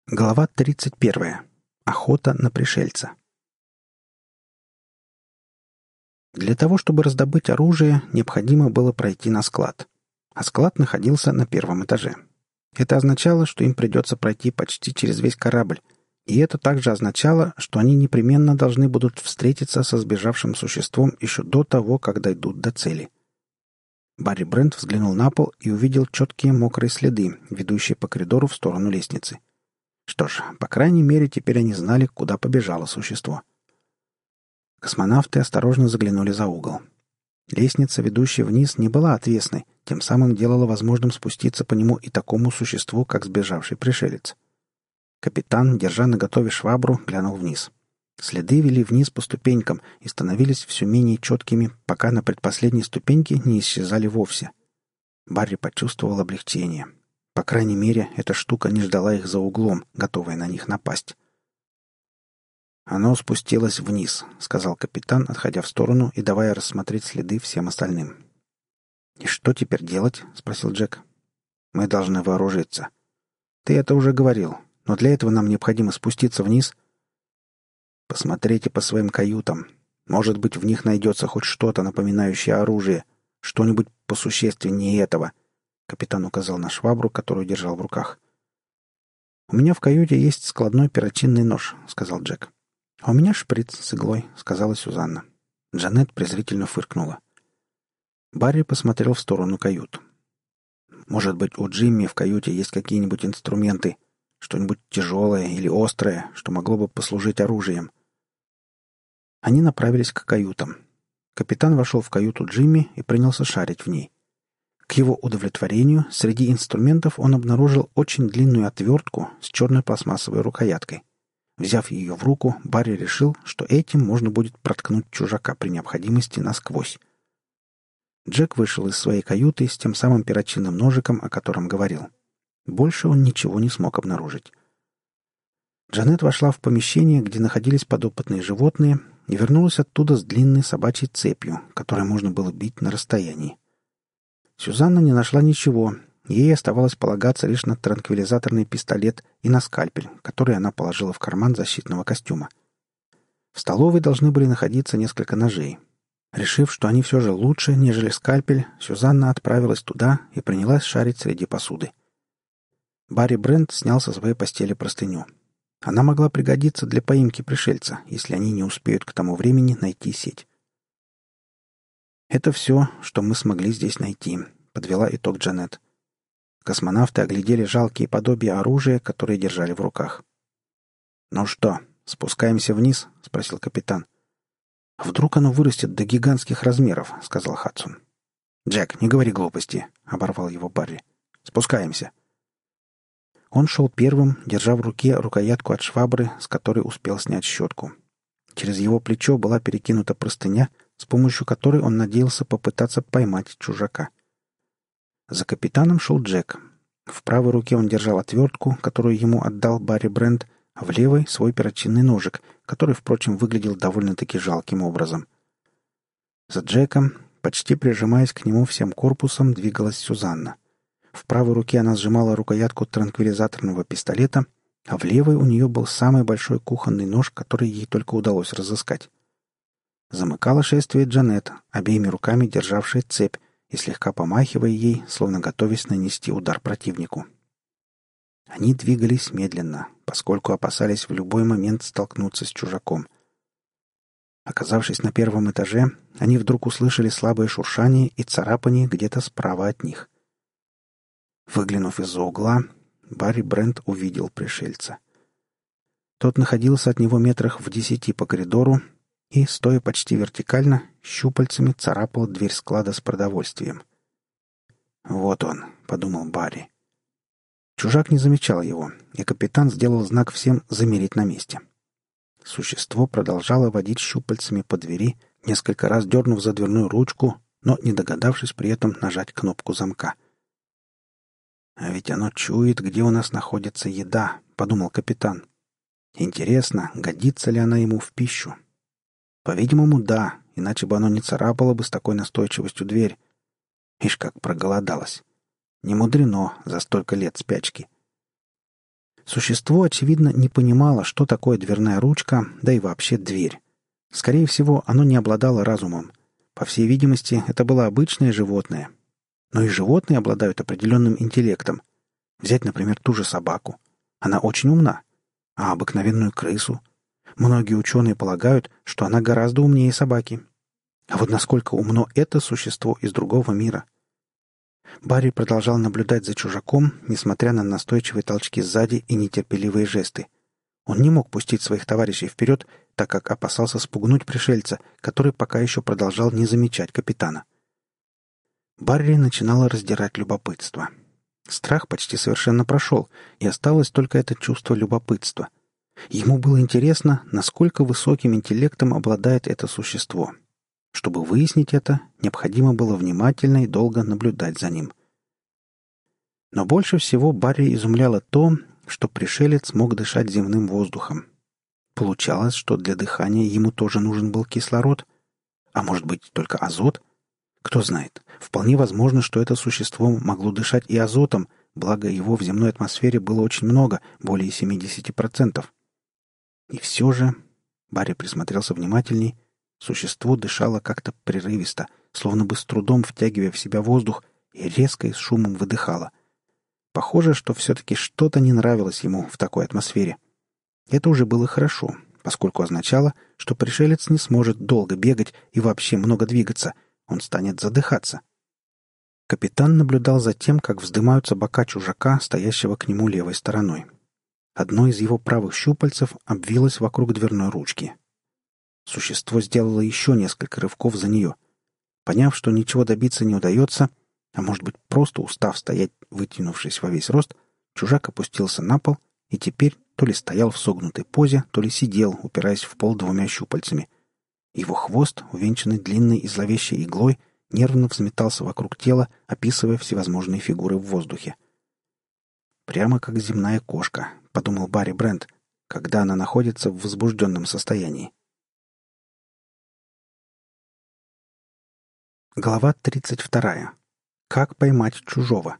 Глава 31. Охота на пришельца. Для того, чтобы раздобыть оружие, необходимо было пройти на склад. А склад находился на первом этаже. Это означало, что им придется пройти почти через весь корабль. И это также означало, что они непременно должны будут встретиться со сбежавшим существом еще до того, как дойдут до цели. Барри Брент взглянул на пол и увидел четкие мокрые следы, ведущие по коридору в сторону лестницы. Что ж, по крайней мере, теперь они знали, куда побежало существо. Космонавты осторожно заглянули за угол. Лестница, ведущая вниз, не была отвесной, тем самым делала возможным спуститься по нему и такому существу, как сбежавший пришелец. Капитан, держа наготове швабру, глянул вниз. Следы вели вниз по ступенькам и становились все менее четкими, пока на предпоследней ступеньке не исчезали вовсе. Барри почувствовал облегчение. По крайней мере, эта штука не ждала их за углом, готовая на них напасть. «Оно спустилось вниз», — сказал капитан, отходя в сторону и давая рассмотреть следы всем остальным. «И что теперь делать?» — спросил Джек. «Мы должны вооружиться. Ты это уже говорил, но для этого нам необходимо спуститься вниз. Посмотрите по своим каютам. Может быть, в них найдется хоть что-то, напоминающее оружие, что-нибудь посущественнее этого». Капитан указал на швабру, которую держал в руках. «У меня в каюте есть складной перочинный нож», — сказал Джек. «А у меня шприц с иглой», — сказала Сюзанна. Джанет презрительно фыркнула. Барри посмотрел в сторону кают. «Может быть, у Джимми в каюте есть какие-нибудь инструменты, что-нибудь тяжелое или острое, что могло бы послужить оружием?» Они направились к каютам. Капитан вошел в каюту Джимми и принялся шарить в ней. К его удовлетворению, среди инструментов он обнаружил очень длинную отвертку с черной пластмассовой рукояткой. Взяв ее в руку, Барри решил, что этим можно будет проткнуть чужака при необходимости насквозь. Джек вышел из своей каюты с тем самым перочинным ножиком, о котором говорил. Больше он ничего не смог обнаружить. Джанет вошла в помещение, где находились подопытные животные, и вернулась оттуда с длинной собачьей цепью, которой можно было бить на расстоянии. Сюзанна не нашла ничего, ей оставалось полагаться лишь на транквилизаторный пистолет и на скальпель, который она положила в карман защитного костюма. В столовой должны были находиться несколько ножей. Решив, что они все же лучше, нежели скальпель, Сюзанна отправилась туда и принялась шарить среди посуды. Барри Брент снял со своей постели простыню. Она могла пригодиться для поимки пришельца, если они не успеют к тому времени найти сеть. «Это все, что мы смогли здесь найти», — подвела итог Джанет. Космонавты оглядели жалкие подобия оружия, которые держали в руках. «Ну что, спускаемся вниз?» — спросил капитан. «Вдруг оно вырастет до гигантских размеров», — сказал Хадсон. «Джек, не говори глупости», — оборвал его Барри. «Спускаемся». Он шел первым, держа в руке рукоятку от швабры, с которой успел снять щетку. Через его плечо была перекинута простыня, с помощью которой он надеялся попытаться поймать чужака. За капитаном шел Джек. В правой руке он держал отвертку, которую ему отдал Барри Брент, а в левой — свой перочинный ножик, который, впрочем, выглядел довольно-таки жалким образом. За Джеком, почти прижимаясь к нему всем корпусом, двигалась Сюзанна. В правой руке она сжимала рукоятку транквилизаторного пистолета, а в левой у нее был самый большой кухонный нож, который ей только удалось разыскать. Замыкала шествие Джанет, обеими руками державшая цепь и слегка помахивая ей, словно готовясь нанести удар противнику. Они двигались медленно, поскольку опасались в любой момент столкнуться с чужаком. Оказавшись на первом этаже, они вдруг услышали слабое шуршание и царапание где-то справа от них. Выглянув из-за угла, Барри Брент увидел пришельца. Тот находился от него метрах в 10 по коридору и, стоя почти вертикально, щупальцами царапал дверь склада с продовольствием. «Вот он», — подумал Барри. Чужак не замечал его, и капитан сделал знак всем замереть на месте. Существо продолжало водить щупальцами по двери, несколько раз дернув за дверную ручку, но не догадавшись при этом нажать кнопку замка. «А ведь оно чует, где у нас находится еда», — подумал капитан. «Интересно, годится ли она ему в пищу?» По-видимому, да, иначе бы оно не царапало бы с такой настойчивостью дверь. Ишь, как проголодалась. Не мудрено за столько лет спячки. Существо, очевидно, не понимало, что такое дверная ручка, да и вообще дверь. Скорее всего, оно не обладало разумом. По всей видимости, это было обычное животное. Но и животные обладают определенным интеллектом. Взять, например, ту же собаку. Она очень умна. А обыкновенную крысу? Многие ученые полагают, что она гораздо умнее собаки. А вот насколько умно это существо из другого мира? Барри продолжал наблюдать за чужаком, несмотря на настойчивые толчки сзади и нетерпеливые жесты. Он не мог пустить своих товарищей вперед, так как опасался спугнуть пришельца, который пока еще продолжал не замечать капитана. Барри начинало раздирать любопытство. Страх почти совершенно прошел, и осталось только это чувство любопытства. Ему было интересно, насколько высоким интеллектом обладает это существо. Чтобы выяснить это, необходимо было внимательно и долго наблюдать за ним. Но больше всего Барри изумляло то, что пришелец мог дышать земным воздухом. Получалось, что для дыхания ему тоже нужен был кислород, а может быть только азот? Кто знает, вполне возможно, что это существо могло дышать и азотом, благо его в земной атмосфере было очень много, более 70%. И все же, Барри присмотрелся внимательней, существо дышало как-то прерывисто, словно бы с трудом втягивая в себя воздух, и резко и с шумом выдыхало. Похоже, что все-таки что-то не нравилось ему в такой атмосфере. Это уже было хорошо, поскольку означало, что пришелец не сможет долго бегать и вообще много двигаться, он станет задыхаться. Капитан наблюдал за тем, как вздымаются бока чужака, стоящего к нему левой стороной. Одно из его правых щупальцев обвилось вокруг дверной ручки. Существо сделало еще несколько рывков за нее. Поняв, что ничего добиться не удается, а может быть, просто устав стоять, вытянувшись во весь рост, чужак опустился на пол и теперь то ли стоял в согнутой позе, то ли сидел, упираясь в пол двумя щупальцами. Его хвост, увенчанный длинной и зловещей иглой, нервно взметался вокруг тела, описывая всевозможные фигуры в воздухе. «Прямо как земная кошка», — подумал Барри Брент, когда она находится в возбужденном состоянии. Глава 32. Как поймать чужого?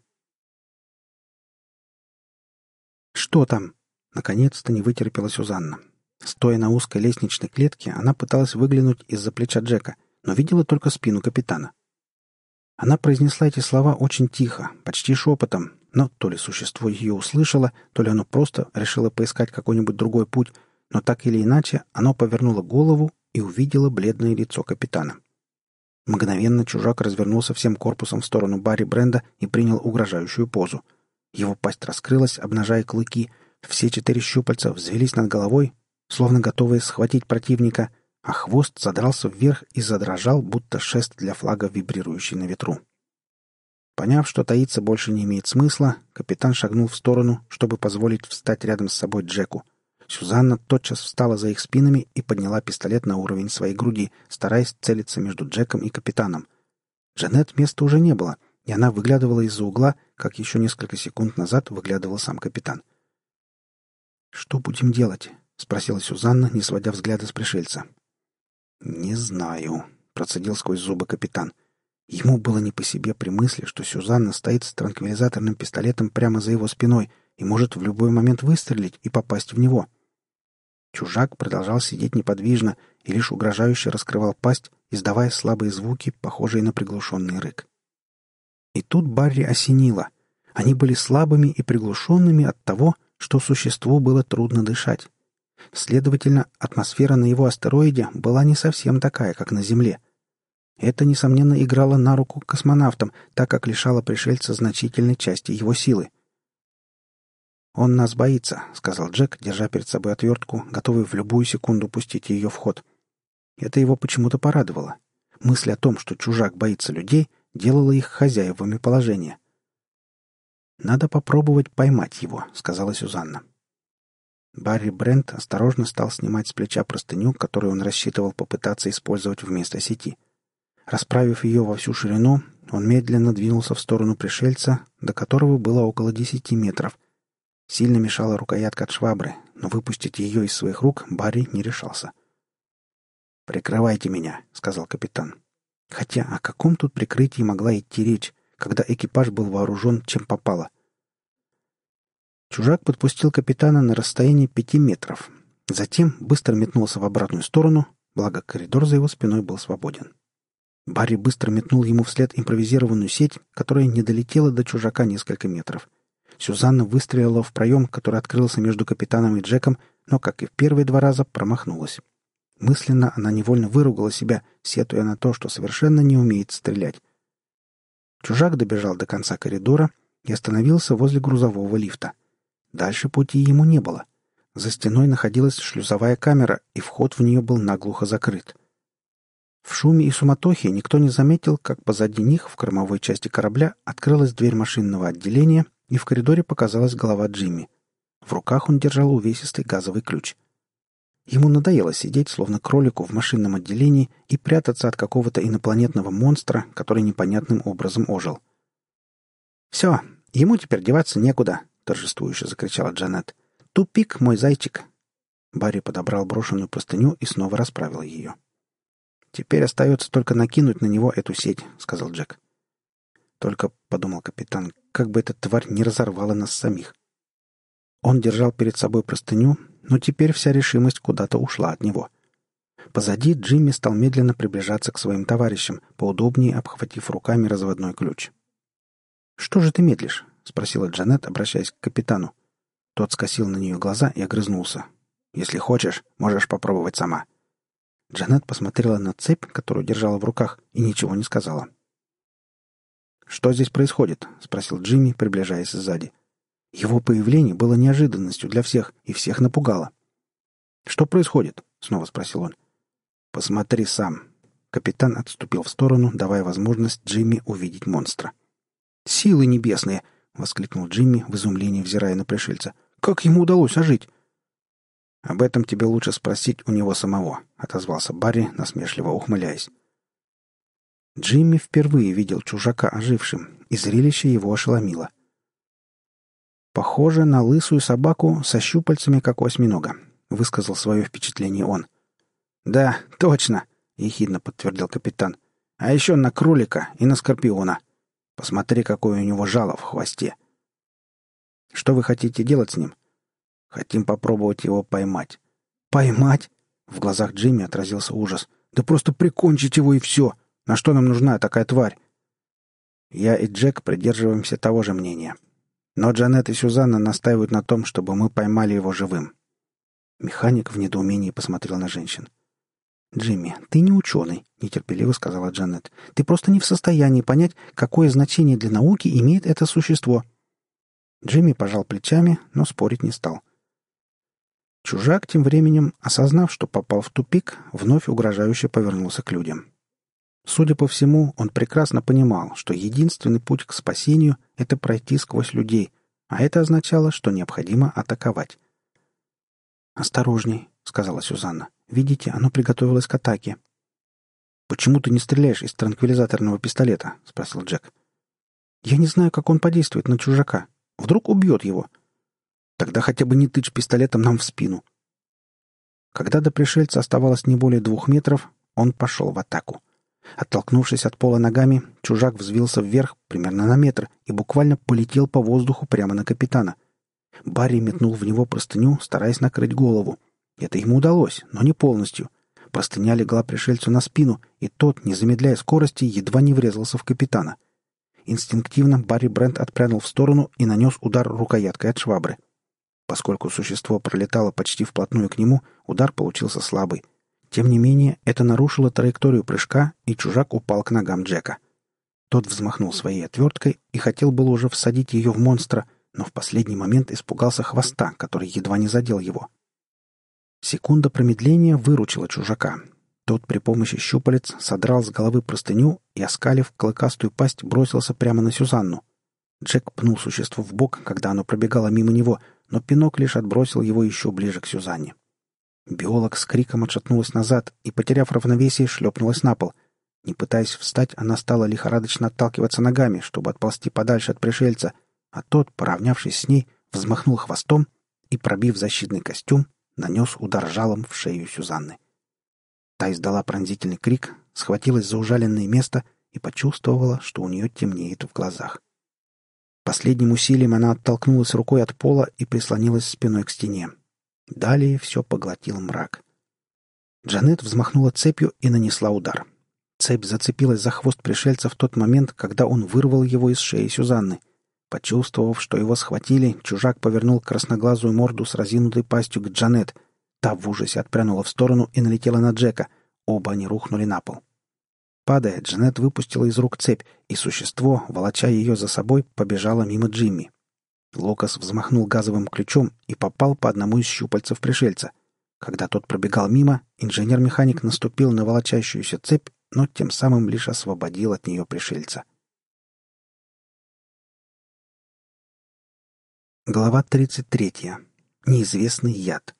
«Что там?» — наконец-то не вытерпела Сюзанна. Стоя на узкой лестничной клетке, она пыталась выглянуть из-за плеча Джека, но видела только спину капитана. Она произнесла эти слова очень тихо, почти шепотом, но то ли существо ее услышало, то ли оно просто решило поискать какой-нибудь другой путь, но так или иначе оно повернуло голову и увидело бледное лицо капитана. Мгновенно чужак развернулся всем корпусом в сторону Барри Бренда и принял угрожающую позу. Его пасть раскрылась, обнажая клыки, все 4 щупальца взвелись над головой, словно готовые схватить противника, а хвост задрался вверх и задрожал, будто шест для флага, вибрирующий на ветру. Поняв, что таиться больше не имеет смысла, капитан шагнул в сторону, чтобы позволить встать рядом с собой Джеку. Сюзанна тотчас встала за их спинами и подняла пистолет на уровень своей груди, стараясь целиться между Джеком и капитаном. Джанет места уже не было, и она выглядывала из-за угла, как еще несколько секунд назад выглядывал сам капитан. «Что будем делать?» — спросила Сюзанна, не сводя взгляда с пришельца. «Не знаю», — процедил сквозь зубы капитан. Ему было не по себе при мысли, что Сюзанна стоит с транквилизаторным пистолетом прямо за его спиной и может в любой момент выстрелить и попасть в него. Чужак продолжал сидеть неподвижно и лишь угрожающе раскрывал пасть, издавая слабые звуки, похожие на приглушенный рык. И тут Барри осенило. Они были слабыми и приглушенными от того, что существу было трудно дышать. Следовательно, атмосфера на его астероиде была не совсем такая, как на Земле. Это, несомненно, играло на руку космонавтам, так как лишало пришельца значительной части его силы. «Он нас боится», — сказал Джек, держа перед собой отвертку, готовый в любую секунду пустить ее в ход. Это его почему-то порадовало. Мысль о том, что чужак боится людей, делала их хозяевами положения. «Надо попробовать поймать его», — сказала Сюзанна. Барри Брент осторожно стал снимать с плеча простыню, которую он рассчитывал попытаться использовать вместо сети. Расправив ее во всю ширину, он медленно двинулся в сторону пришельца, до которого было около 10 метров. Сильно мешала рукоятка от швабры, но выпустить ее из своих рук Барри не решался. «Прикрывайте меня», — сказал капитан. Хотя о каком тут прикрытии могла идти речь, когда экипаж был вооружен чем попало? Чужак подпустил капитана на расстояние 5 метров. Затем быстро метнулся в обратную сторону, благо коридор за его спиной был свободен. Барри быстро метнул ему вслед импровизированную сеть, которая не долетела до чужака несколько метров. Сюзанна выстрелила в проем, который открылся между капитаном и Джеком, но, как и в первые 2 раза, промахнулась. Мысленно она невольно выругала себя, сетуя на то, что совершенно не умеет стрелять. Чужак добежал до конца коридора и остановился возле грузового лифта. Дальше пути ему не было. За стеной находилась шлюзовая камера, и вход в нее был наглухо закрыт. В шуме и суматохе никто не заметил, как позади них в кормовой части корабля открылась дверь машинного отделения, и в коридоре показалась голова Джимми. В руках он держал увесистый газовый ключ. Ему надоело сидеть, словно кролику, в машинном отделении и прятаться от какого-то инопланетного монстра, который непонятным образом ожил. «Все, ему теперь деваться некуда», — торжествующе закричала Джанет. «Тупик, мой зайчик!» Барри подобрал брошенную простыню и снова расправил ее. «Теперь остается только накинуть на него эту сеть», — сказал Джек. «Только, — подумал капитан, — как бы эта тварь не разорвала нас самих». Он держал перед собой простыню, но теперь вся решимость куда-то ушла от него. Позади Джимми стал медленно приближаться к своим товарищам, поудобнее обхватив руками разводной ключ. «Что же ты медлишь?» — спросила Джанет, обращаясь к капитану. Тот скосил на нее глаза и огрызнулся. «Если хочешь, можешь попробовать сама». Джанет посмотрела на цепь, которую держала в руках, и ничего не сказала. «Что здесь происходит?» — спросил Джимми, приближаясь сзади. Его появление было неожиданностью для всех, и всех напугало. «Что происходит?» — снова спросил он. «Посмотри сам». Капитан отступил в сторону, давая возможность Джимми увидеть монстра. «Силы небесные!» — воскликнул Джимми, в изумлении взирая на пришельца. «Как ему удалось ожить?» «Об этом тебе лучше спросить у него самого», — отозвался Барри, насмешливо ухмыляясь. Джимми впервые видел чужака ожившим, и зрелище его ошеломило. «Похоже на лысую собаку со щупальцами, как у осьминога», — высказал свое впечатление он. «Да, точно», — ехидно подтвердил капитан. «А еще на кролика и на скорпиона. Посмотри, какое у него жало в хвосте». «Что вы хотите делать с ним?» «Хотим попробовать его поймать». «Поймать?» В глазах Джимми отразился ужас. «Да просто прикончить его и все! На что нам нужна такая тварь?» Я и Джек придерживаемся того же мнения. Но Джанет и Сюзанна настаивают на том, чтобы мы поймали его живым. Механик в недоумении посмотрел на женщин. «Джимми, ты не ученый», — нетерпеливо сказала Джанет. «Ты просто не в состоянии понять, какое значение для науки имеет это существо». Джимми пожал плечами, но спорить не стал. Чужак, тем временем, осознав, что попал в тупик, вновь угрожающе повернулся к людям. Судя по всему, он прекрасно понимал, что единственный путь к спасению — это пройти сквозь людей, а это означало, что необходимо атаковать. «Осторожней», — сказала Сюзанна. «Видите, оно приготовилось к атаке». «Почему ты не стреляешь из транквилизаторного пистолета?» — спросил Джек. «Я не знаю, как он подействует на чужака. Вдруг убьет его. Тогда хотя бы не тычь пистолетом нам в спину». Когда до пришельца оставалось не более 2 метров, он пошел в атаку. Оттолкнувшись от пола ногами, чужак взвился вверх примерно на метр и буквально полетел по воздуху прямо на капитана. Барри метнул в него простыню, стараясь накрыть голову. Это ему удалось, но не полностью. Простыня легла пришельцу на спину, и тот, не замедляя скорости, едва не врезался в капитана. Инстинктивно Барри Брент отпрянул в сторону и нанес удар рукояткой от швабры. Поскольку существо пролетало почти вплотную к нему, удар получился слабый. Тем не менее, это нарушило траекторию прыжка, и чужак упал к ногам Джека. Тот взмахнул своей отверткой и хотел было уже всадить ее в монстра, но в последний момент испугался хвоста, который едва не задел его. Секунда промедления выручила чужака. Тот при помощи щупалец содрал с головы простыню и, оскалив клыкастую пасть, бросился прямо на Сюзанну. Джек пнул существо в бок, когда оно пробегало мимо него, но пинок лишь отбросил его еще ближе к Сюзанне. Биолог с криком отшатнулась назад и, потеряв равновесие, шлепнулась на пол. Не пытаясь встать, она стала лихорадочно отталкиваться ногами, чтобы отползти подальше от пришельца, а тот, поравнявшись с ней, взмахнул хвостом и, пробив защитный костюм, нанес удар жалом в шею Сюзанны. Та издала пронзительный крик, схватилась за ужаленное место и почувствовала, что у нее темнеет в глазах. Последним усилием она оттолкнулась рукой от пола и прислонилась спиной к стене. Далее все поглотил мрак. Джанет взмахнула цепью и нанесла удар. Цепь зацепилась за хвост пришельца в тот момент, когда он вырвал его из шеи Сюзанны. Почувствовав, что его схватили, чужак повернул красноглазую морду с разинутой пастью к Джанет. Та в ужасе отпрянула в сторону и налетела на Джека. Оба они рухнули на пол. Падая, Джанет выпустила из рук цепь, и существо, волоча ее за собой, побежало мимо Джимми. Локос взмахнул газовым ключом и попал по одному из щупальцев пришельца. Когда тот пробегал мимо, инженер-механик наступил на волочащуюся цепь, но тем самым лишь освободил от нее пришельца. Глава 33. Неизвестный яд.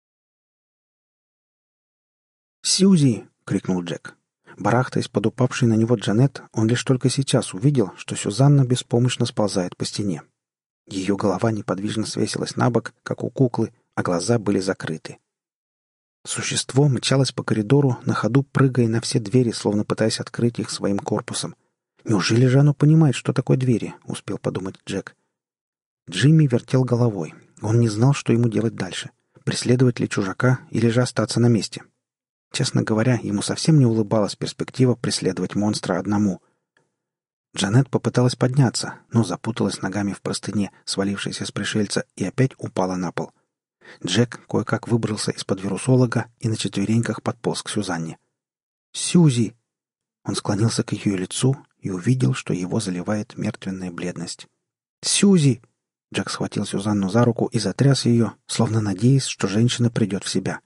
«Сьюзи!» — крикнул Джек. Барахтаясь под упавшей на него Джанет, он лишь только сейчас увидел, что Сюзанна беспомощно сползает по стене. Ее голова неподвижно свесилась на бок, как у куклы, а глаза были закрыты. Существо мчалось по коридору, на ходу прыгая на все двери, словно пытаясь открыть их своим корпусом. «Неужели же оно понимает, что такое двери?» — успел подумать Джек. Джимми вертел головой. Он не знал, что ему делать дальше. Преследовать ли чужака или же остаться на месте. Честно говоря, ему совсем не улыбалась перспектива преследовать монстра одному. Джанет попыталась подняться, но запуталась ногами в простыне, свалившейся с пришельца, и опять упала на пол. Джек кое-как выбрался из-под вирусолога и на четвереньках подполз к Сюзанне. «Сьюзи!» Он склонился к ее лицу и увидел, что его заливает мертвенная бледность. «Сьюзи!» Джек схватил Сюзанну за руку и затряс ее, словно надеясь, что женщина придет в себя.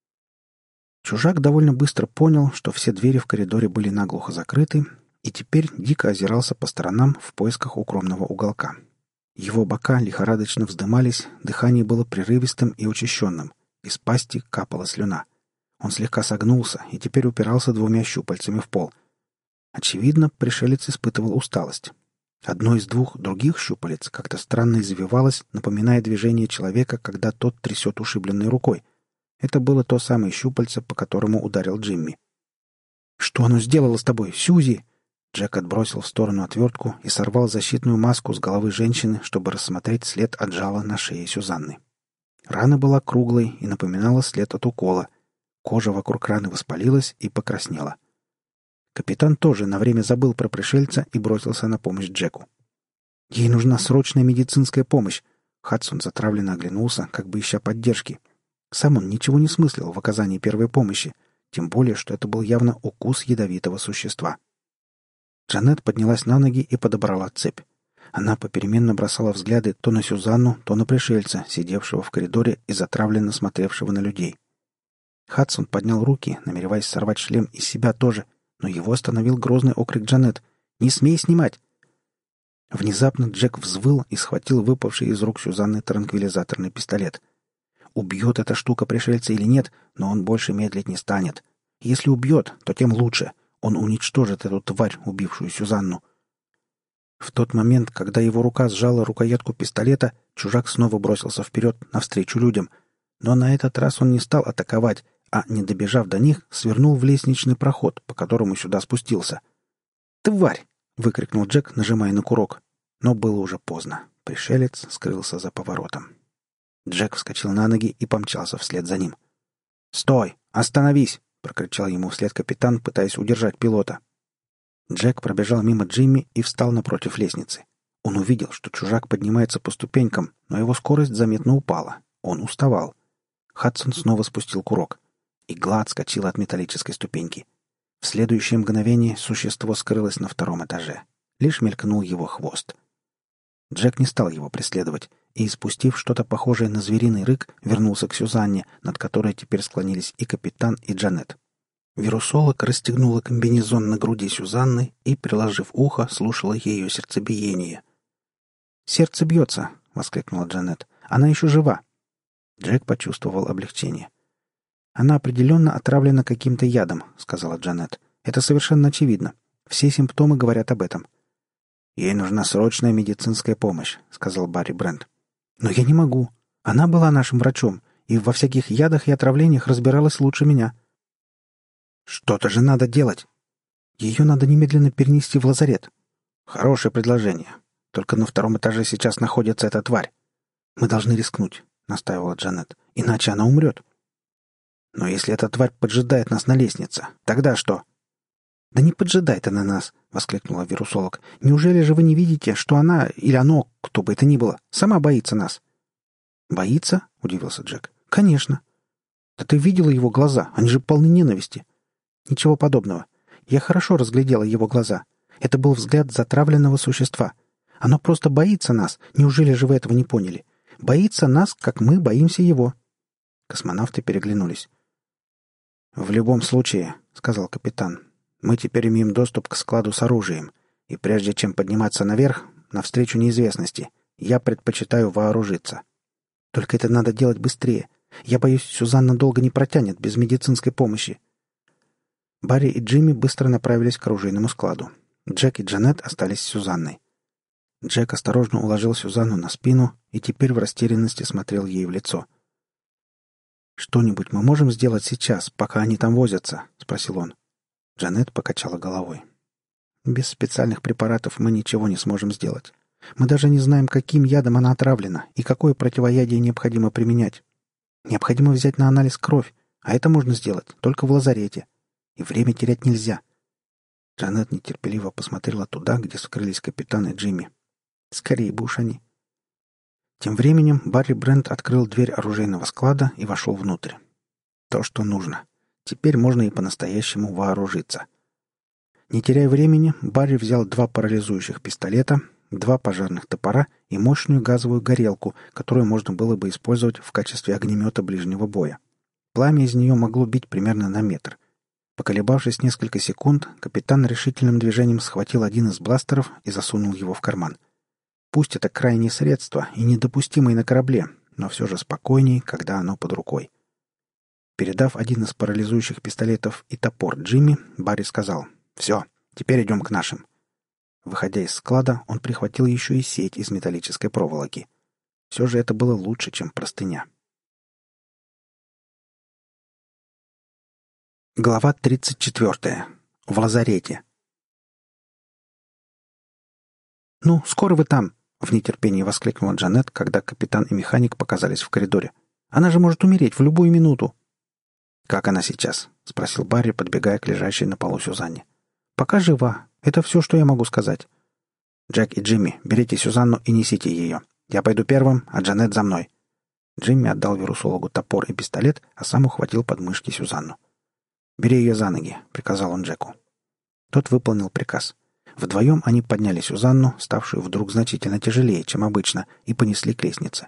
Чужак довольно быстро понял, что все двери в коридоре были наглухо закрыты, и теперь дико озирался по сторонам в поисках укромного уголка. Его бока лихорадочно вздымались, дыхание было прерывистым и учащенным, из пасти капала слюна. Он слегка согнулся и теперь упирался двумя щупальцами в пол. Очевидно, пришелец испытывал усталость. Одно из двух других щупалец как-то странно извивалось, напоминая движение человека, когда тот трясет ушибленной рукой. Это было то самое щупальце, по которому ударил Джимми. «Что оно сделало с тобой, Сьюзи?» Джек отбросил в сторону отвертку и сорвал защитную маску с головы женщины, чтобы рассмотреть след от жала на шее Сюзанны. Рана была круглой и напоминала след от укола. Кожа вокруг раны воспалилась и покраснела. Капитан тоже на время забыл про пришельца и бросился на помощь Джеку. «Ей нужна срочная медицинская помощь!» Хадсон затравленно оглянулся, как бы ища поддержки. Сам он ничего не смыслил в оказании первой помощи, тем более, что это был явно укус ядовитого существа. Джанет поднялась на ноги и подобрала цепь. Она попеременно бросала взгляды то на Сюзанну, то на пришельца, сидевшего в коридоре и затравленно смотревшего на людей. Хадсон поднял руки, намереваясь сорвать шлем из себя тоже, но его остановил грозный окрик Джанет. «Не смей снимать!» Внезапно Джек взвыл и схватил выпавший из рук Сюзанны транквилизаторный пистолет. Убьет эта штука пришельца или нет, но он больше медлить не станет. Если убьет, то тем лучше. Он уничтожит эту тварь, убившую Сюзанну. В тот момент, когда его рука сжала рукоятку пистолета, чужак снова бросился вперед, навстречу людям. Но на этот раз он не стал атаковать, а, не добежав до них, свернул в лестничный проход, по которому сюда спустился. «Тварь!» — выкрикнул Джек, нажимая на курок. Но было уже поздно. Пришелец скрылся за поворотом. Джек вскочил на ноги и помчался вслед за ним. «Стой! Остановись!» — прокричал ему вслед капитан, пытаясь удержать пилота. Джек пробежал мимо Джимми и встал напротив лестницы. Он увидел, что чужак поднимается по ступенькам, но его скорость заметно упала. Он уставал. Хадсон снова спустил курок. Игла отскочила от металлической ступеньки. В следующее мгновение существо скрылось на втором этаже. Лишь мелькнул его хвост. Джек не стал его преследовать и, испустив что-то похожее на звериный рык, вернулся к Сюзанне, над которой теперь склонились и капитан, и Джанет. Вирусолог расстегнула комбинезон на груди Сюзанны и, приложив ухо, слушала ее сердцебиение. «Сердце бьется!» — воскликнула Джанет. «Она еще жива!» Джек почувствовал облегчение. «Она определенно отравлена каким-то ядом», — сказала Джанет. «Это совершенно очевидно. Все симптомы говорят об этом». «Ей нужна срочная медицинская помощь», — сказал Барри Брент. «Но я не могу. Она была нашим врачом, и во всяких ядах и отравлениях разбиралась лучше меня». «Что-то же надо делать. Ее надо немедленно перенести в лазарет». «Хорошее предложение. Только на втором этаже сейчас находится эта тварь. Мы должны рискнуть, настаивала Джанет. Иначе она умрет. Но если эта тварь поджидает нас на лестнице, тогда что? Да не поджидает она нас, воскликнула вирусолог. Неужели же вы не видите, что она, или оно, кто бы это ни было, сама боится нас? Боится? Удивился Джек. Конечно. Да ты видела его глаза? Они же полны ненависти. Ничего подобного. Я хорошо разглядела его глаза. Это был взгляд затравленного существа. Оно просто боится нас. Неужели же вы этого не поняли? Боится нас, как мы боимся его. Космонавты переглянулись. «В любом случае», — сказал капитан, — «мы теперь имеем доступ к складу с оружием, и прежде чем подниматься наверх, навстречу неизвестности, я предпочитаю вооружиться. Только это надо делать быстрее. Я боюсь, Сюзанна долго не протянет без медицинской помощи». Барри и Джимми быстро направились к оружейному складу. Джек и Джанет остались с Сюзанной. Джек осторожно уложил Сюзанну на спину и теперь в растерянности смотрел ей в лицо. «Что-нибудь мы можем сделать сейчас, пока они там возятся?» — спросил он. Джанет покачала головой. «Без специальных препаратов мы ничего не сможем сделать. Мы даже не знаем, каким ядом она отравлена и какое противоядие необходимо применять. Необходимо взять на анализ кровь, а это можно сделать только в лазарете. И время терять нельзя». Джанет нетерпеливо посмотрела туда, где скрылись капитан и Джимми. «Скорее бы уж они». Тем временем Барри Брент открыл дверь оружейного склада и вошел внутрь. То, что нужно. Теперь можно и по-настоящему вооружиться. Не теряя времени, Барри взял 2 парализующих пистолета, 2 пожарных топора и мощную газовую горелку, которую можно было бы использовать в качестве огнемета ближнего боя. Пламя из нее могло бить примерно на метр. Поколебавшись несколько секунд, капитан решительным движением схватил один из бластеров и засунул его в карман. Пусть это крайнее средство и недопустимое на корабле, но все же спокойней, когда оно под рукой. Передав один из парализующих пистолетов и топор Джимми, Барри сказал: «Все, теперь идем к нашим». Выходя из склада, он прихватил еще и сеть из металлической проволоки. Все же это было лучше, чем простыня. Глава 34. В лазарете. «Ну, скоро вы там!» — в нетерпении воскликнула Джанет, когда капитан и механик показались в коридоре. «Она же может умереть в любую минуту!» «Как она сейчас?» — спросил Барри, подбегая к лежащей на полу Сюзанне. «Пока жива. Это все, что я могу сказать». «Джек и Джимми, берите Сюзанну и несите ее. Я пойду первым, а Джанет за мной». Джимми отдал вирусологу топор и пистолет, а сам ухватил подмышки Сюзанну. «Бери ее за ноги», — приказал он Джеку. Тот выполнил приказ. Вдвоем они подняли Сюзанну, ставшую вдруг значительно тяжелее, чем обычно, и понесли к лестнице.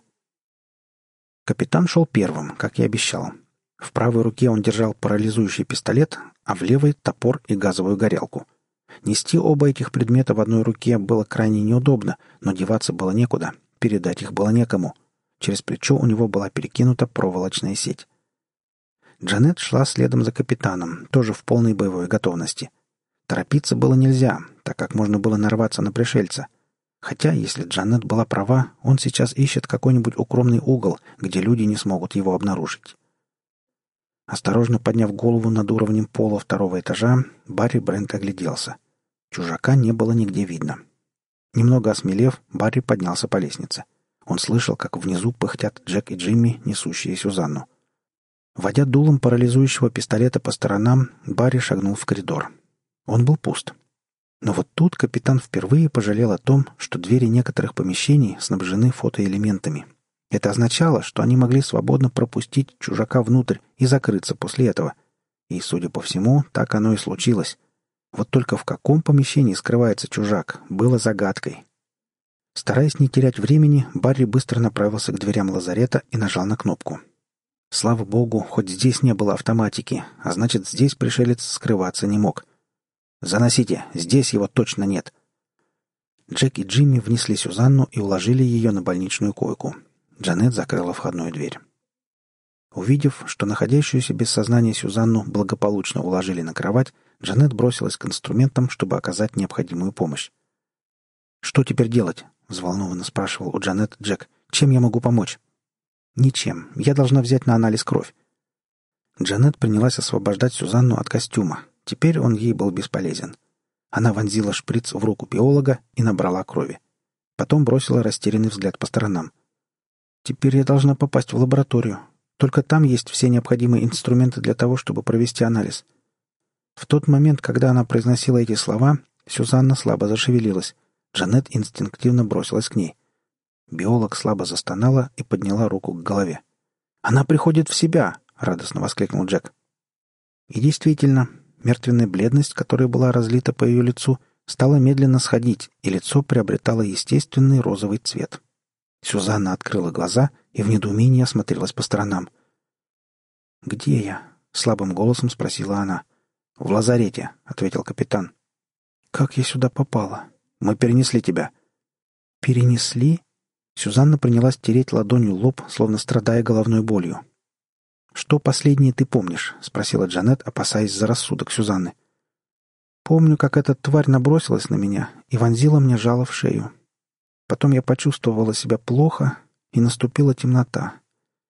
Капитан шел первым, как и обещал. В правой руке он держал парализующий пистолет, а в левой — топор и газовую горелку. Нести оба этих предмета в одной руке было крайне неудобно, но деваться было некуда, передать их было некому. Через плечо у него была перекинута проволочная сеть. Джанет шла следом за капитаном, тоже в полной боевой готовности. Торопиться было нельзя, так как можно было нарваться на пришельца. Хотя, если Джанет была права, он сейчас ищет какой-нибудь укромный угол, где люди не смогут его обнаружить. Осторожно подняв голову над уровнем пола 2-го этажа, Барри Брент огляделся. Чужака не было нигде видно. Немного осмелев, Барри поднялся по лестнице. Он слышал, как внизу пыхтят Джек и Джимми, несущие Сюзанну. Водя дулом парализующего пистолета по сторонам, Барри шагнул в коридор. Он был пуст. Но вот тут капитан впервые пожалел о том, что двери некоторых помещений снабжены фотоэлементами. Это означало, что они могли свободно пропустить чужака внутрь и закрыться после этого. И, судя по всему, так оно и случилось. Вот только в каком помещении скрывается чужак, было загадкой. Стараясь не терять времени, Барри быстро направился к дверям лазарета и нажал на кнопку. Слава богу, хоть здесь не было автоматики, а значит, здесь пришелец скрываться не мог. «Заносите, здесь его точно нет». Джек и Джимми внесли Сюзанну и уложили ее на больничную койку. Джанет закрыла входную дверь. Увидев, что находящуюся без сознания Сюзанну благополучно уложили на кровать, Джанет бросилась к инструментам, чтобы оказать необходимую помощь. «Что теперь делать?» — взволнованно спрашивал у Джанет Джек. «Чем я могу помочь?» «Ничем. Я должна взять на анализ кровь». Джанет принялась освобождать Сюзанну от костюма. Теперь он ей был бесполезен. Она вонзила шприц в руку биолога и набрала крови. Потом бросила растерянный взгляд по сторонам. «Теперь я должна попасть в лабораторию. Только там есть все необходимые инструменты для того, чтобы провести анализ». В тот момент, когда она произносила эти слова, Сюзанна слабо зашевелилась. Джанет инстинктивно бросилась к ней. Биолог слабо застонала и подняла руку к голове. «Она приходит в себя!» — радостно воскликнул Джек. И действительно, мертвенная бледность, которая была разлита по ее лицу, стала медленно сходить, и лицо приобретало естественный розовый цвет. Сюзанна открыла глаза и в недоумении осмотрелась по сторонам. «Где я?» — слабым голосом спросила она. «В лазарете», — ответил капитан. «Как я сюда попала?» «Мы перенесли тебя». «Перенесли?» Сюзанна принялась тереть ладонью лоб, словно страдая головной болью. «Что последнее ты помнишь?» — спросила Джанет, опасаясь за рассудок Сюзанны. «Помню, как эта тварь набросилась на меня и вонзила мне жало в шею. Потом я почувствовала себя плохо, и наступила темнота.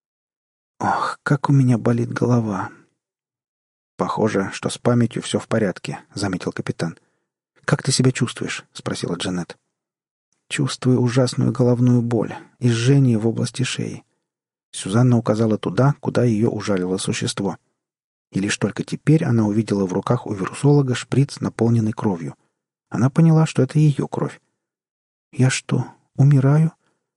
Ох, как у меня болит голова!» «Похоже, что с памятью все в порядке», — заметил капитан. «Как ты себя чувствуешь?» — спросила Джанет. «Чувствую ужасную головную боль и жжение в области шеи». Сюзанна указала туда, куда ее ужалило существо. И лишь только теперь она увидела в руках у вирусолога шприц, наполненный кровью. Она поняла, что это ее кровь. «Я что, умираю?»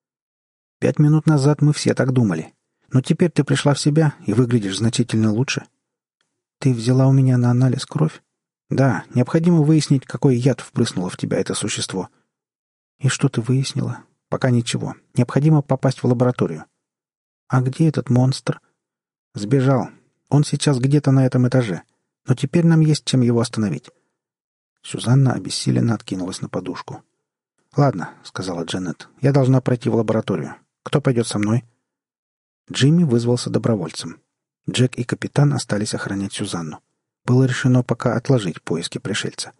5 минут назад мы все так думали. Но теперь ты пришла в себя и выглядишь значительно лучше. Ты взяла у меня на анализ кровь? Да, необходимо выяснить, какой яд впрыснуло в тебя это существо. И что ты выяснила? Пока ничего. Необходимо попасть в лабораторию. А где этот монстр? Сбежал. Он сейчас где-то на этом этаже. Но теперь нам есть чем его остановить. Сюзанна обессиленно откинулась на подушку. «Ладно», — сказала Джанет, — «я должна пройти в лабораторию. Кто пойдет со мной?» Джимми вызвался добровольцем. Джек и капитан остались охранять Сюзанну. Было решено пока отложить поиски пришельца.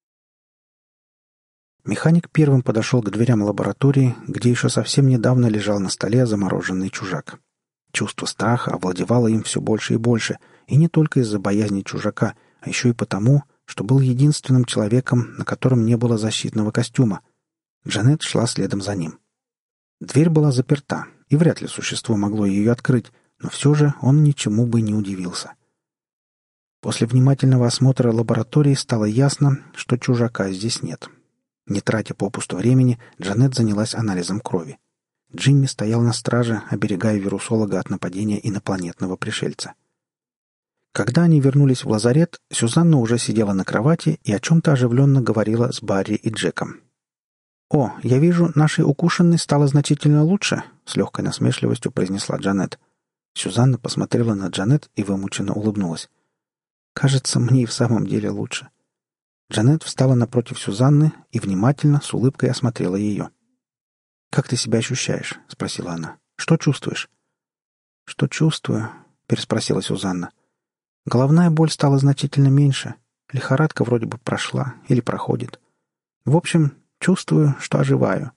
Механик первым подошел к дверям лаборатории, где еще совсем недавно лежал на столе замороженный чужак. Чувство страха овладевало им все больше и больше, и не только из-за боязни чужака, а еще и потому, что был единственным человеком, на котором не было защитного костюма. Джанет шла следом за ним. Дверь была заперта, и вряд ли существо могло ее открыть, но все же он ничему бы не удивился. После внимательного осмотра лаборатории стало ясно, что чужака здесь нет. Не тратя попусту времени, Джанет занялась анализом крови. Джимми стоял на страже, оберегая вирусолога от нападения инопланетного пришельца. Когда они вернулись в лазарет, Сюзанна уже сидела на кровати и о чем-то оживленно говорила с Барри и Джеком. «О, я вижу, нашей укушенной стало значительно лучше», — с легкой насмешливостью произнесла Джанет. Сюзанна посмотрела на Джанет и вымученно улыбнулась. «Кажется, мне и в самом деле лучше». Джанет встала напротив Сюзанны и внимательно, с улыбкой осмотрела ее. «Как ты себя ощущаешь?» — спросила она. «Что чувствуешь?» «Что чувствую?» — переспросила Сюзанна. «Головная боль стала значительно меньше. Лихорадка вроде бы прошла или проходит. В общем, чувствую, что оживаю».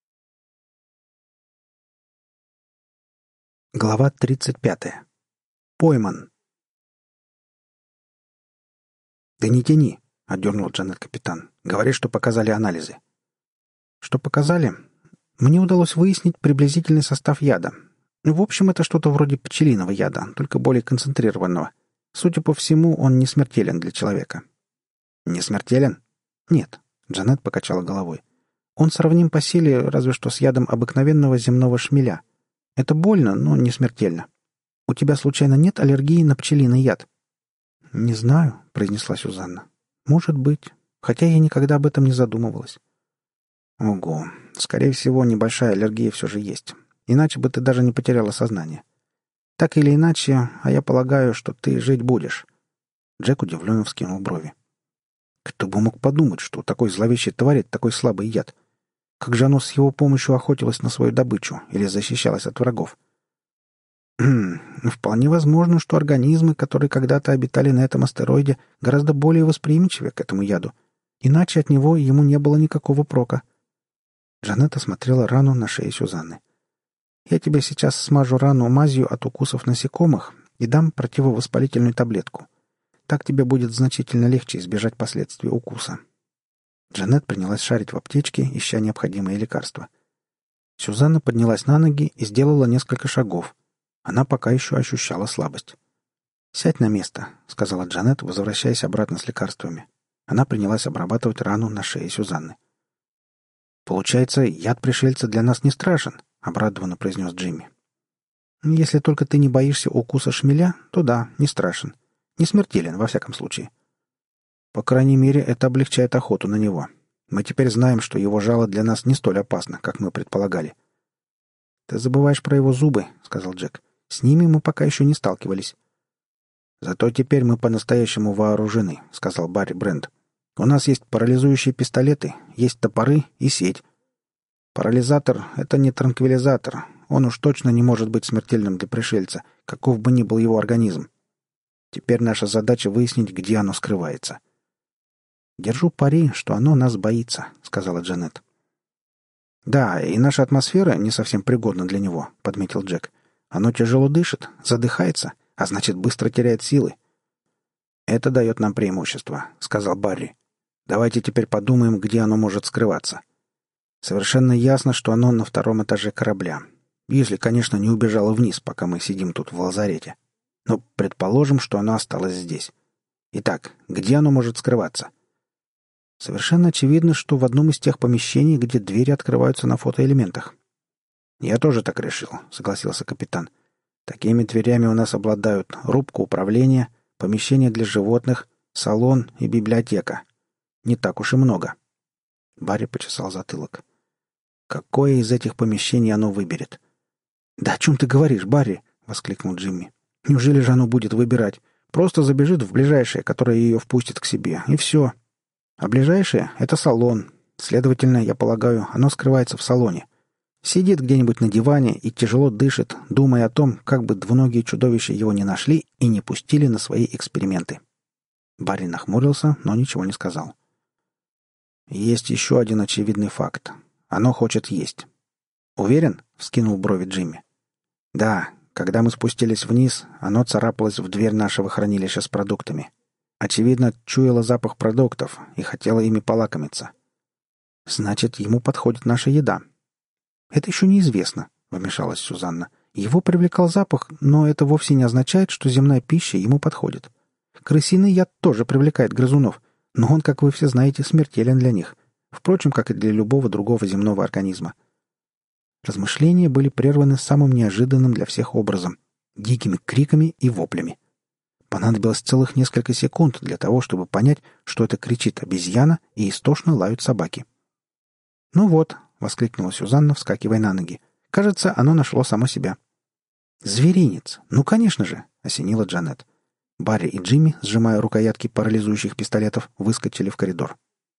Глава 35. Пойман. «Да не тяни!» — отдернул Джанет капитан. «Говори, что показали анализы». «Что показали? Мне удалось выяснить приблизительный состав яда. В общем, это что-то вроде пчелиного яда, только более концентрированного. Судя по всему, он не смертелен для человека». «Не смертелен?» «Нет», — Джанет покачала головой. «Он сравним по силе разве что с ядом обыкновенного земного шмеля. Это больно, но не смертельно. У тебя случайно нет аллергии на пчелиный яд?» «Не знаю», — произнесла Сюзанна. «Может быть. Хотя я никогда об этом не задумывалась». «Ого. Скорее всего, небольшая аллергия все же есть. Иначе бы ты даже не потеряла сознание. Так или иначе, а я полагаю, что ты жить будешь». Джек удивленно вскинул брови. «Кто бы мог подумать, что у такой зловещей твари такой слабый яд? Как же оно с его помощью охотилось на свою добычу или защищалось от врагов?» «Вполне возможно, что организмы, которые когда-то обитали на этом астероиде, гораздо более восприимчивы к этому яду. Иначе от него ему не было никакого прока». Джанет осмотрела рану на шее Сюзанны. «Я тебе сейчас смажу рану мазью от укусов насекомых и дам противовоспалительную таблетку. Так тебе будет значительно легче избежать последствий укуса». Джанет принялась шарить в аптечке, ища необходимые лекарства. Сюзанна поднялась на ноги и сделала несколько шагов. Она пока еще ощущала слабость. «Сядь на место», — сказала Джанет, возвращаясь обратно с лекарствами. Она принялась обрабатывать рану на шее Сюзанны. «Получается, яд пришельца для нас не страшен», — обрадованно произнес Джимми. «Если только ты не боишься укуса шмеля, то да, не страшен. Не смертелен, во всяком случае. По крайней мере, это облегчает охоту на него. Мы теперь знаем, что его жало для нас не столь опасно, как мы предполагали». «Ты забываешь про его зубы», — сказал Джек. «С ними мы пока еще не сталкивались». «Зато теперь мы по-настоящему вооружены», — сказал Барри Брент. «У нас есть парализующие пистолеты, есть топоры и сеть. Парализатор — это не транквилизатор. Он уж точно не может быть смертельным для пришельца, каков бы ни был его организм. Теперь наша задача выяснить, где оно скрывается». «Держу пари, что оно нас боится», — сказала Джанет. «Да, и наша атмосфера не совсем пригодна для него», — подметил Джек. «Оно тяжело дышит, задыхается, а значит, быстро теряет силы». «Это дает нам преимущество», — сказал Барри. «Давайте теперь подумаем, где оно может скрываться. Совершенно ясно, что оно на втором этаже корабля. Если, конечно, не убежало вниз, пока мы сидим тут в лазарете. Но предположим, что оно осталось здесь. Итак, где оно может скрываться?» «Совершенно очевидно, что в одном из тех помещений, где двери открываются на фотоэлементах». «Я тоже так решил», — согласился капитан. «Такими дверями у нас обладают рубка управления, помещение для животных, салон и библиотека. Не так уж и много». Барри почесал затылок. «Какое из этих помещений оно выберет?» «Да о чем ты говоришь, Барри?» — воскликнул Джимми. «Неужели же оно будет выбирать? Просто забежит в ближайшее, которое ее впустит к себе, и все. А ближайшее — это салон. Следовательно, я полагаю, оно скрывается в салоне. Сидит где-нибудь на диване и тяжело дышит, думая о том, как бы двуногие чудовища его не нашли и не пустили на свои эксперименты». Барри нахмурился, но ничего не сказал. «Есть еще один очевидный факт. Оно хочет есть». «Уверен?» — вскинул брови Джимми. «Да. Когда мы спустились вниз, оно царапалось в дверь нашего хранилища с продуктами. Очевидно, чуяло запах продуктов и хотело ими полакомиться». «Значит, ему подходит наша еда». «Это еще неизвестно», — вмешалась Сюзанна. «Его привлекал запах, но это вовсе не означает, что земная пища ему подходит. Крысиный яд тоже привлекает грызунов, но он, как вы все знаете, смертелен для них. Впрочем, как и для любого другого земного организма». Размышления были прерваны самым неожиданным для всех образом — дикими криками и воплями. Понадобилось целых несколько секунд для того, чтобы понять, что это кричит обезьяна и истошно лают собаки. «Ну вот», — воскликнула Сюзанна, вскакивая на ноги. «Кажется, оно нашло само себя». «Зверинец! Ну, конечно же!» — осенила Джанет. Барри и Джимми, сжимая рукоятки парализующих пистолетов, выскочили в коридор.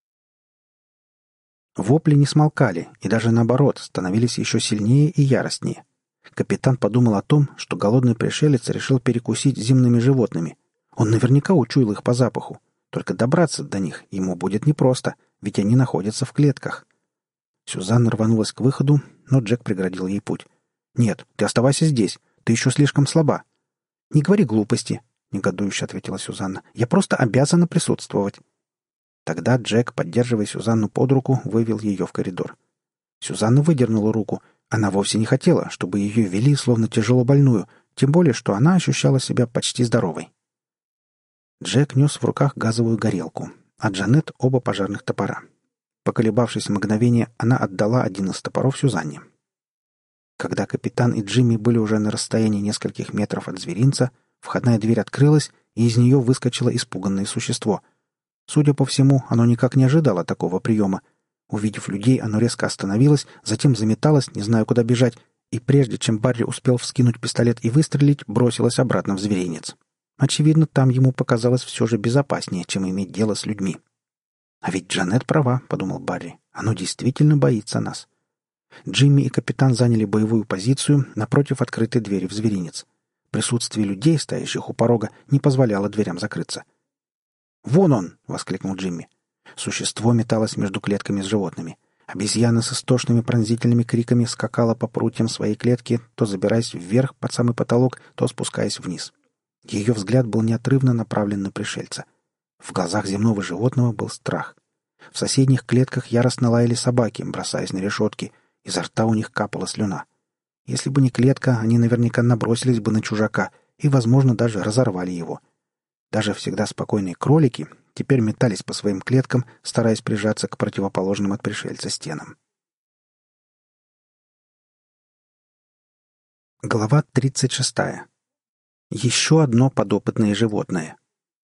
Вопли не смолкали, и даже наоборот, становились еще сильнее и яростнее. Капитан подумал о том, что голодный пришелец решил перекусить земными животными. Он наверняка учуял их по запаху. Только добраться до них ему будет непросто, ведь они находятся в клетках. Сюзанна рванулась к выходу, но Джек преградил ей путь. «Нет, ты оставайся здесь. Ты еще слишком слаба». «Не говори глупости», — негодующе ответила Сюзанна. «Я просто обязана присутствовать». Тогда Джек, поддерживая Сюзанну под руку, вывел ее в коридор. Сюзанна выдернула руку. Она вовсе не хотела, чтобы ее вели словно тяжело больную, тем более, что она ощущала себя почти здоровой. Джек нес в руках газовую горелку, а Джанет — оба пожарных топора. Поколебавшись мгновение, она отдала один из топоров Сюзанне. Когда капитан и Джимми были уже на расстоянии нескольких метров от зверинца, входная дверь открылась, и из нее выскочило испуганное существо. Судя по всему, оно никак не ожидало такого приема. Увидев людей, оно резко остановилось, затем заметалось, не зная, куда бежать, и прежде чем Барри успел вскинуть пистолет и выстрелить, бросилось обратно в зверинец. Очевидно, там ему показалось все же безопаснее, чем иметь дело с людьми. «А ведь Джанет права», — подумал Барри. «Оно действительно боится нас». Джимми и капитан заняли боевую позицию напротив открытой двери в зверинец. Присутствие людей, стоящих у порога, не позволяло дверям закрыться. «Вон он!» — воскликнул Джимми. Существо металось между клетками с животными. Обезьяна с истошными пронзительными криками скакала по прутьям своей клетки, то забираясь вверх под самый потолок, то спускаясь вниз. Ее взгляд был неотрывно направлен на пришельца. В глазах земного животного был страх. В соседних клетках яростно лаяли собаки, бросаясь на решетки, Изо рта у них капала слюна. Если бы не клетка, они наверняка набросились бы на чужака и, возможно, даже разорвали его. Даже всегда спокойные кролики теперь метались по своим клеткам, стараясь прижаться к противоположным от пришельца стенам. Глава 36. Еще одно подопытное животное.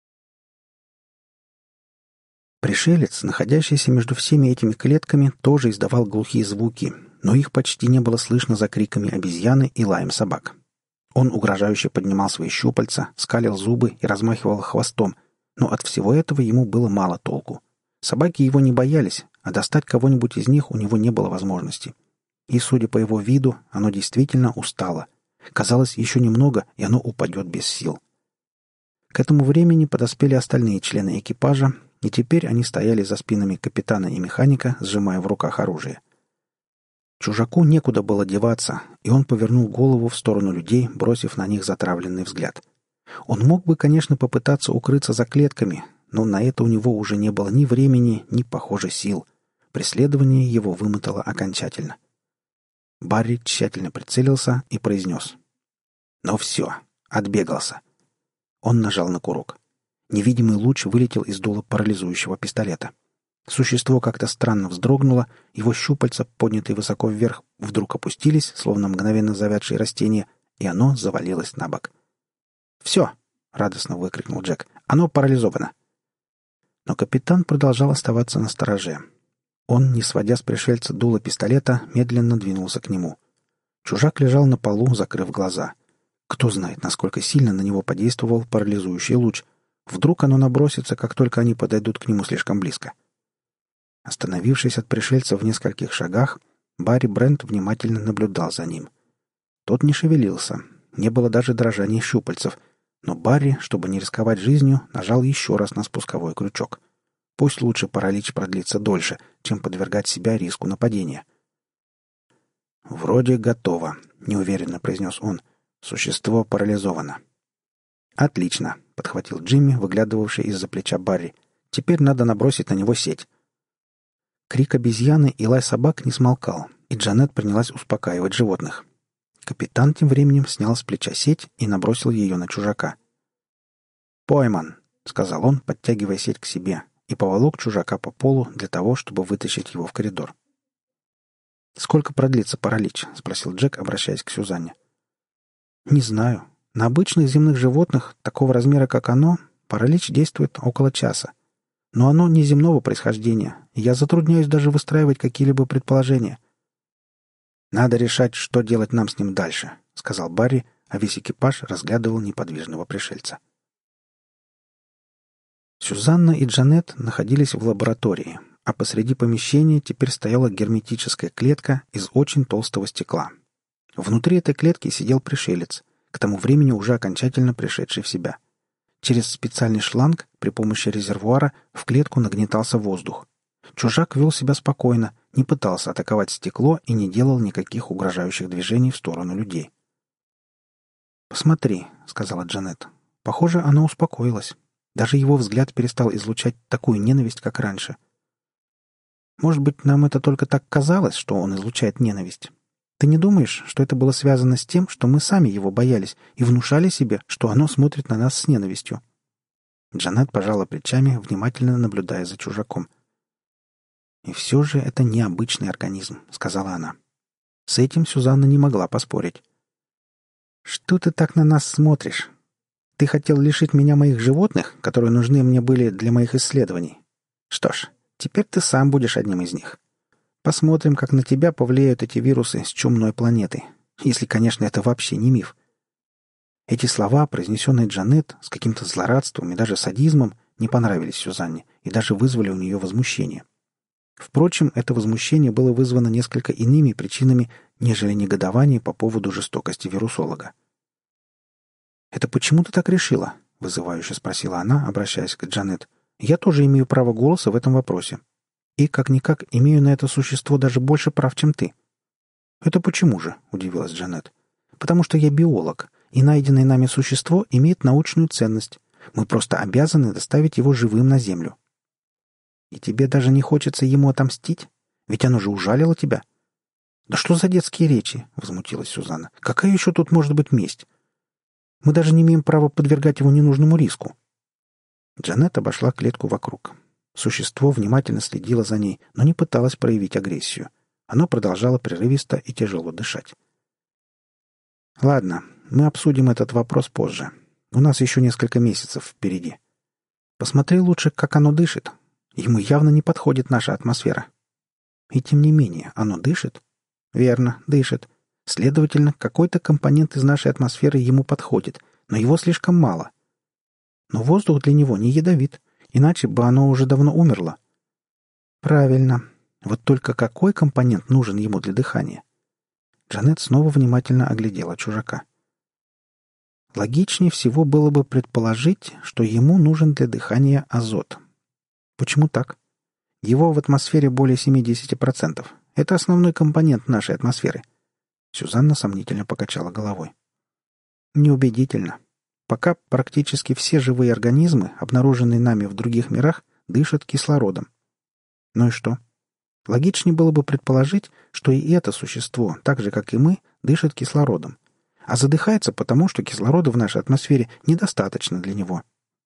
Пришелец, находящийся между всеми этими клетками, тоже издавал глухие звуки, но их почти не было слышно за криками обезьяны и лаем собак. Он угрожающе поднимал свои щупальца, скалил зубы и размахивал хвостом, но от всего этого ему было мало толку. Собаки его не боялись, а достать кого-нибудь из них у него не было возможности. И, судя по его виду, оно действительно устало. Казалось, еще немного, и оно упадет без сил. К этому времени подоспели остальные члены экипажа, и теперь они стояли за спинами капитана и механика, сжимая в руках оружие. Чужаку некуда было деваться, и он повернул голову в сторону людей, бросив на них затравленный взгляд. Он мог бы, конечно, попытаться укрыться за клетками, но на это у него уже не было ни времени, ни, похоже, сил. Преследование его вымотало окончательно. Барри тщательно прицелился и произнес: «Ну все, отбегался». Он нажал на курок. Невидимый луч вылетел из дула парализующего пистолета. Существо как-то странно вздрогнуло, его щупальца, поднятые высоко вверх, вдруг опустились, словно мгновенно завядшие растения, и оно завалилось на бок. «Все!» — радостно выкрикнул Джек. «Оно парализовано!» Но капитан продолжал оставаться настороже. Он, не сводя с пришельца дула пистолета, медленно двинулся к нему. Чужак лежал на полу, закрыв глаза. Кто знает, насколько сильно на него подействовал парализующий луч. Вдруг оно набросится, как только они подойдут к нему слишком близко. Остановившись от пришельца в нескольких шагах, Барри Брент внимательно наблюдал за ним. Тот не шевелился, не было даже дрожания щупальцев, но Барри, чтобы не рисковать жизнью, нажал еще раз на спусковой крючок. Пусть лучше паралич продлится дольше, чем подвергать себя риску нападения. «Вроде готово», — неуверенно произнес он. «Существо парализовано». «Отлично», — подхватил Джимми, выглядывавший из-за плеча Барри. «Теперь надо набросить на него сеть». Крик обезьяны и лай собак не смолкал, и Джанет принялась успокаивать животных. Капитан тем временем снял с плеча сеть и набросил ее на чужака. «Пойман», — сказал он, подтягивая сеть к себе, и поволок чужака по полу для того, чтобы вытащить его в коридор. «Сколько продлится паралич?» — спросил Джек, обращаясь к Сюзанне. «Не знаю. На обычных земных животных, такого размера, как оно, паралич действует около часа. Но оно не земного происхождения, и я затрудняюсь даже выстраивать какие-либо предположения». «Надо решать, что делать нам с ним дальше», — сказал Барри, а весь экипаж разглядывал неподвижного пришельца. Сюзанна и Джанет находились в лаборатории, а посреди помещения теперь стояла герметическая клетка из очень толстого стекла. Внутри этой клетки сидел пришелец, к тому времени уже окончательно пришедший в себя. Через специальный шланг при помощи резервуара в клетку нагнетался воздух. Чужак вел себя спокойно, не пытался атаковать стекло и не делал никаких угрожающих движений в сторону людей. «Посмотри», — сказала Джанет. «Похоже, оно успокоилось. Даже его взгляд перестал излучать такую ненависть, как раньше. Может быть, нам это только так казалось, что он излучает ненависть? Ты не думаешь, что это было связано с тем, что мы сами его боялись и внушали себе, что оно смотрит на нас с ненавистью?» Джанет пожала плечами, внимательно наблюдая за чужаком. «И все же это необычный организм», — сказала она. С этим Сюзанна не могла поспорить. «Что ты так на нас смотришь? Ты хотел лишить меня моих животных, которые нужны мне были для моих исследований. Что ж, теперь ты сам будешь одним из них. Посмотрим, как на тебя повлияют эти вирусы с чумной планеты. Если, конечно, это вообще не миф». Эти слова, произнесенные Джанет с каким-то злорадством и даже садизмом, не понравились Сюзанне и даже вызвали у нее возмущение. Впрочем, это возмущение было вызвано несколько иными причинами, нежели негодование по поводу жестокости вирусолога. «Это почему ты так решила?» — вызывающе спросила она, обращаясь к Джанет. «Я тоже имею право голоса в этом вопросе. И, как-никак, имею на это существо даже больше прав, чем ты». «Это почему же?» — удивилась Джанет. «Потому что я биолог, и найденное нами существо имеет научную ценность. Мы просто обязаны доставить его живым на Землю». «И тебе даже не хочется ему отомстить? Ведь оно же ужалило тебя». «Да что за детские речи?» — возмутилась Сюзанна. «Какая еще тут может быть месть? Мы даже не имеем права подвергать его ненужному риску». Джанет обошла клетку вокруг. Существо внимательно следило за ней, но не пыталось проявить агрессию. Оно продолжало прерывисто и тяжело дышать. «Ладно, мы обсудим этот вопрос позже. У нас еще несколько месяцев впереди. Посмотри лучше, как оно дышит. Ему явно не подходит наша атмосфера». «И тем не менее, оно дышит?» «Верно, дышит. Следовательно, какой-то компонент из нашей атмосферы ему подходит, но его слишком мало. Но воздух для него не ядовит, иначе бы оно уже давно умерло». «Правильно. Вот только какой компонент нужен ему для дыхания?» Джанет снова внимательно оглядела чужака. Логичнее всего было бы предположить, что ему нужен для дыхания азот. Почему так? Его в атмосфере более 70%. Это основной компонент нашей атмосферы. Сюзанна сомнительно покачала головой. Неубедительно. Пока практически все живые организмы, обнаруженные нами в других мирах, дышат кислородом. Ну и что? Логичнее было бы предположить, что и это существо, так же, как и мы, дышит кислородом. А задыхается потому, что кислорода в нашей атмосфере недостаточно для него.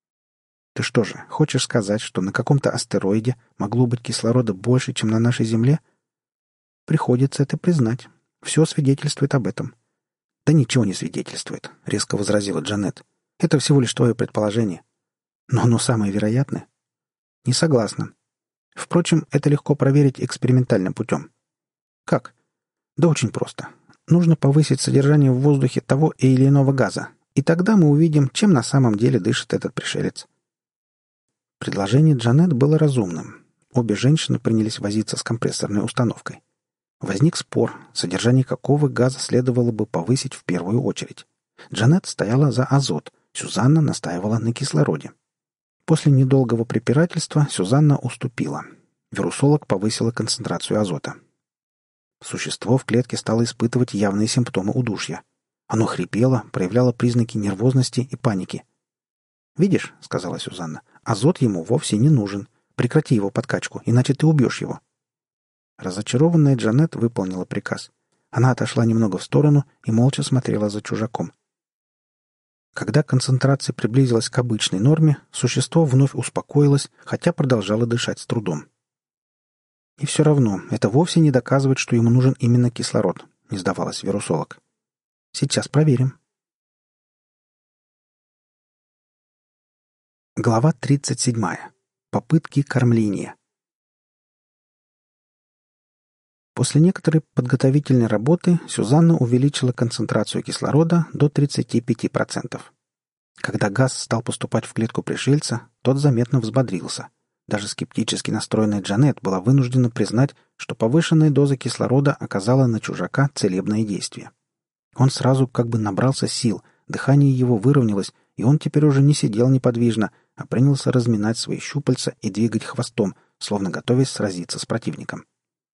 Ты что же, хочешь сказать, что на каком-то астероиде могло быть кислорода больше, чем на нашей Земле? Приходится это признать. Все свидетельствует об этом. Да ничего не свидетельствует, резко возразила Джанет. Это всего лишь твое предположение. Но оно самое вероятное. Не согласна. Впрочем, это легко проверить экспериментальным путем. Как? Да очень просто. Нужно повысить содержание в воздухе того или иного газа, и тогда мы увидим, чем на самом деле дышит этот пришелец. Предложение Джанет было разумным. Обе женщины принялись возиться с компрессорной установкой. Возник спор, содержание какого газа следовало бы повысить в первую очередь. Джанет стояла за азот, Сюзанна настаивала на кислороде. После недолгого препирательства Сюзанна уступила. Вирусолог повысила концентрацию азота. Существо в клетке стало испытывать явные симптомы удушья. Оно хрипело, проявляло признаки нервозности и паники. «Видишь», — сказала Сюзанна, — «азот ему вовсе не нужен. Прекрати его подкачку, иначе ты убьешь его». Разочарованная Джанет выполнила приказ. Она отошла немного в сторону и молча смотрела за чужаком. Когда концентрация приблизилась к обычной норме, существо вновь успокоилось, хотя продолжало дышать с трудом. «И все равно, это вовсе не доказывает, что ему нужен именно кислород», — не сдавалась вирусолог. «Сейчас проверим». Глава 37. Попытки кормления. После некоторой подготовительной работы Сюзанна увеличила концентрацию кислорода до 35%. Когда газ стал поступать в клетку пришельца, тот заметно взбодрился. Даже скептически настроенная Джанет была вынуждена признать, что повышенная доза кислорода оказала на чужака целебное действие. Он сразу как бы набрался сил, дыхание его выровнялось, и он теперь уже не сидел неподвижно, а принялся разминать свои щупальца и двигать хвостом, словно готовясь сразиться с противником.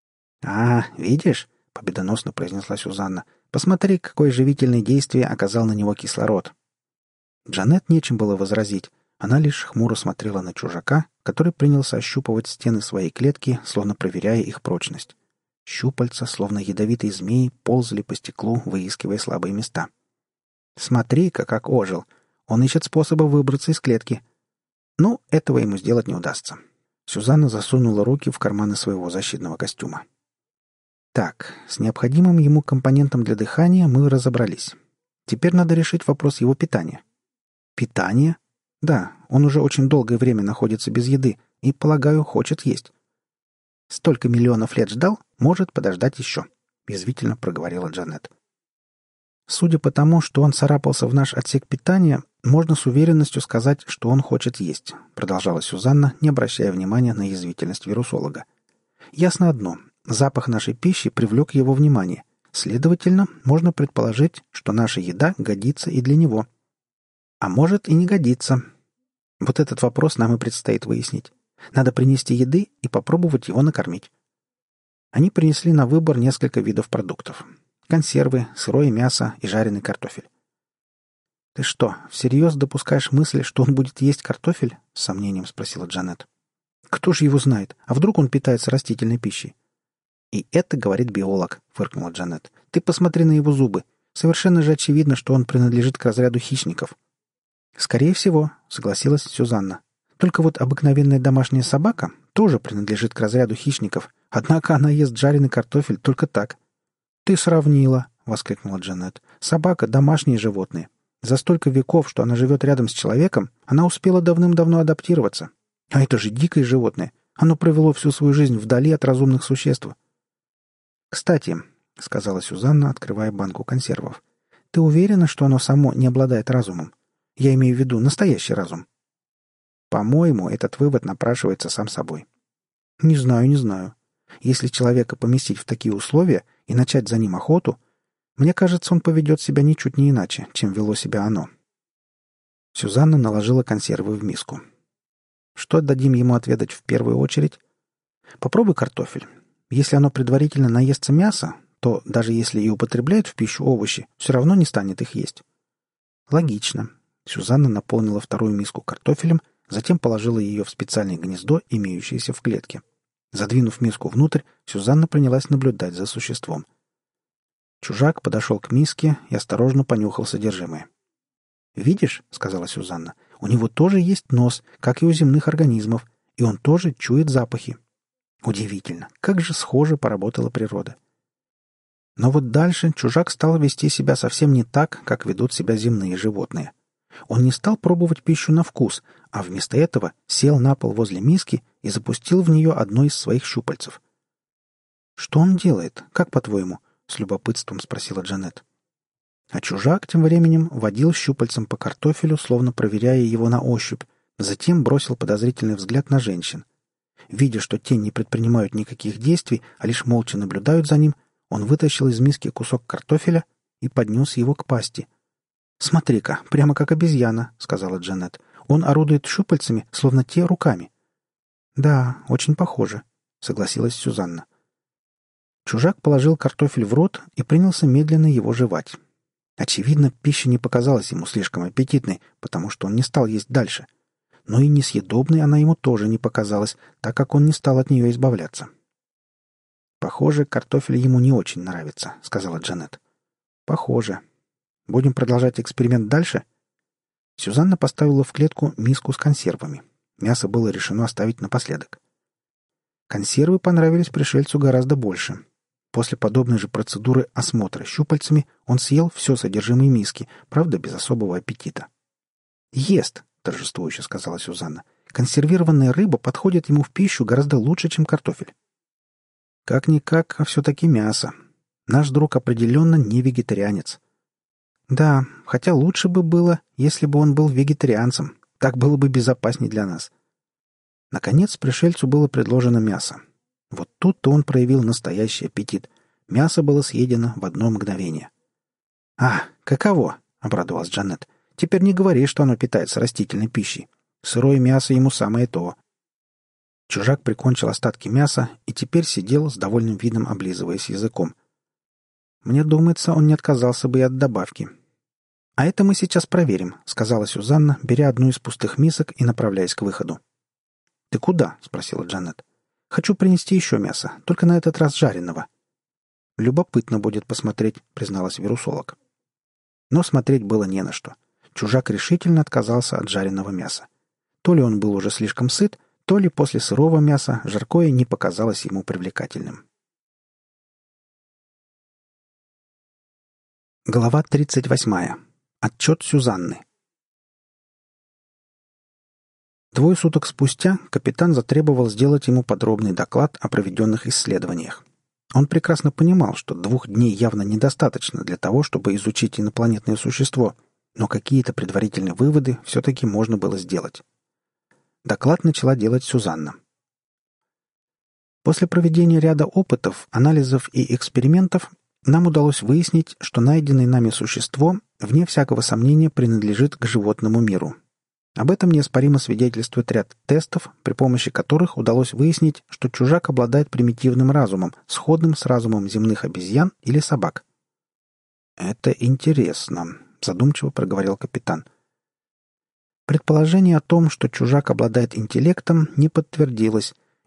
«А, видишь?» — победоносно произнесла Сюзанна. «Посмотри, какое живительное действие оказал на него кислород». Джанет нечем было возразить. Она лишь хмуро смотрела на чужака, который принялся ощупывать стены своей клетки, словно проверяя их прочность. Щупальца, словно ядовитые змеи, ползали по стеклу, выискивая слабые места. «Смотри-ка, как ожил! Он ищет способа выбраться из клетки». Ну, этого ему сделать не удастся. Сюзанна засунула руки в карманы своего защитного костюма. Так, с необходимым ему компонентом для дыхания мы разобрались. Теперь надо решить вопрос его питания. Питание? Да, он уже очень долгое время находится без еды и, полагаю, хочет есть. Столько миллионов лет ждал, может подождать еще, язвительно проговорила Джанет. Судя по тому, что он царапался в наш отсек питания, можно с уверенностью сказать, что он хочет есть, продолжала Сюзанна, не обращая внимания на язвительность вирусолога. Ясно одно. Запах нашей пищи привлек его внимание. Следовательно, можно предположить, что наша еда годится и для него. А может и не годится. Вот этот вопрос нам и предстоит выяснить. Надо принести еды и попробовать его накормить. Они принесли на выбор несколько видов продуктов. Консервы, сырое мясо и жареный картофель. «Ты что, всерьез допускаешь мысль, что он будет есть картофель?» — с сомнением спросила Джанет. «Кто же его знает? А вдруг он питается растительной пищей?» «И это говорит биолог», — фыркнула Джанет. «Ты посмотри на его зубы. Совершенно же очевидно, что он принадлежит к разряду хищников». «Скорее всего», — согласилась Сюзанна. «Только вот обыкновенная домашняя собака тоже принадлежит к разряду хищников, однако она ест жареный картофель только так». «Ты сравнила», — воскликнула Джанет. «Собака — домашнее животное. За столько веков, что она живет рядом с человеком, она успела давным-давно адаптироваться. А это же дикое животное. Оно провело всю свою жизнь вдали от разумных существ». «Кстати», — сказала Сюзанна, открывая банку консервов, «ты уверена, что оно само не обладает разумом? Я имею в виду настоящий разум». «По-моему, этот вывод напрашивается сам собой». «Не знаю, не знаю. Если человека поместить в такие условия и начать за ним охоту, мне кажется, он поведет себя ничуть не иначе, чем вело себя оно». Сюзанна наложила консервы в миску. «Что дадим ему отведать в первую очередь?» «Попробуй картофель. Если оно предварительно наестся мяса, то, даже если и употребляет в пищу овощи, все равно не станет их есть». «Логично». Сюзанна наполнила вторую миску картофелем, затем положила ее в специальное гнездо, имеющееся в клетке. Задвинув миску внутрь, Сюзанна принялась наблюдать за существом. Чужак подошел к миске и осторожно понюхал содержимое. «Видишь», — сказала Сюзанна, — «у него тоже есть нос, как и у земных организмов, и он тоже чует запахи». Удивительно, как же схоже поработала природа. Но вот дальше чужак стал вести себя совсем не так, как ведут себя земные животные. Он не стал пробовать пищу на вкус, а вместо этого сел на пол возле миски и запустил в нее одно из своих щупальцев. «Что он делает? Как, по-твоему?» — с любопытством спросила Джанет. А чужак тем временем водил щупальцем по картофелю, словно проверяя его на ощупь, затем бросил подозрительный взгляд на женщин. Видя, что те не предпринимают никаких действий, а лишь молча наблюдают за ним, он вытащил из миски кусок картофеля и поднес его к пасти. «Смотри-ка, прямо как обезьяна», — сказала Джанет. «Он орудует щупальцами, словно те руками». «Да, очень похоже», — согласилась Сюзанна. Чужак положил картофель в рот и принялся медленно его жевать. Очевидно, пища не показалась ему слишком аппетитной, потому что он не стал есть дальше. Но и несъедобной она ему тоже не показалась, так как он не стал от нее избавляться. «Похоже, картофель ему не очень нравится», — сказала Джанет. «Похоже. Будем продолжать эксперимент дальше?» Сюзанна поставила в клетку миску с консервами. Мясо было решено оставить напоследок. Консервы понравились пришельцу гораздо больше. После подобной же процедуры осмотра щупальцами он съел все содержимое миски, правда, без особого аппетита. «Ест», — торжествующе сказала Сюзанна. «Консервированная рыба подходит ему в пищу гораздо лучше, чем картофель». «Как-никак, а все-таки мясо. Наш друг определенно не вегетарианец». «Да, хотя лучше бы было, если бы он был вегетарианцем. Так было бы безопаснее для нас». Наконец пришельцу было предложено мясо. Вот тут-то он проявил настоящий аппетит. Мясо было съедено в одно мгновение. «А, каково?» — обрадовалась Джанет. «Теперь не говори, что оно питается растительной пищей. Сырое мясо ему самое то». Чужак прикончил остатки мяса и теперь сидел с довольным видом, облизываясь языком. «Мне думается, он не отказался бы и от добавки». «А это мы сейчас проверим», — сказала Сюзанна, беря одну из пустых мисок и направляясь к выходу. «Ты куда?» — спросила Джанет. «Хочу принести еще мясо, только на этот раз жареного». «Любопытно будет посмотреть», — призналась вирусолог. Но смотреть было не на что. Чужак решительно отказался от жареного мяса. То ли он был уже слишком сыт, то ли после сырого мяса жаркое не показалось ему привлекательным. Глава 38. Отчет Сюзанны. 2 суток спустя капитан затребовал сделать ему подробный доклад о проведенных исследованиях. Он прекрасно понимал, что 2 дней явно недостаточно для того, чтобы изучить инопланетное существо, но какие-то предварительные выводы все-таки можно было сделать. Доклад начала делать Сюзанна. После проведения ряда опытов, анализов и экспериментов нам удалось выяснить, что найденное нами существо, вне всякого сомнения, принадлежит к животному миру. Об этом неоспоримо свидетельствует ряд тестов, при помощи которых удалось выяснить, что чужак обладает примитивным разумом, сходным с разумом земных обезьян или собак. «Это интересно», — задумчиво проговорил капитан. Предположение о том, что чужак обладает интеллектом, не подтвердилось,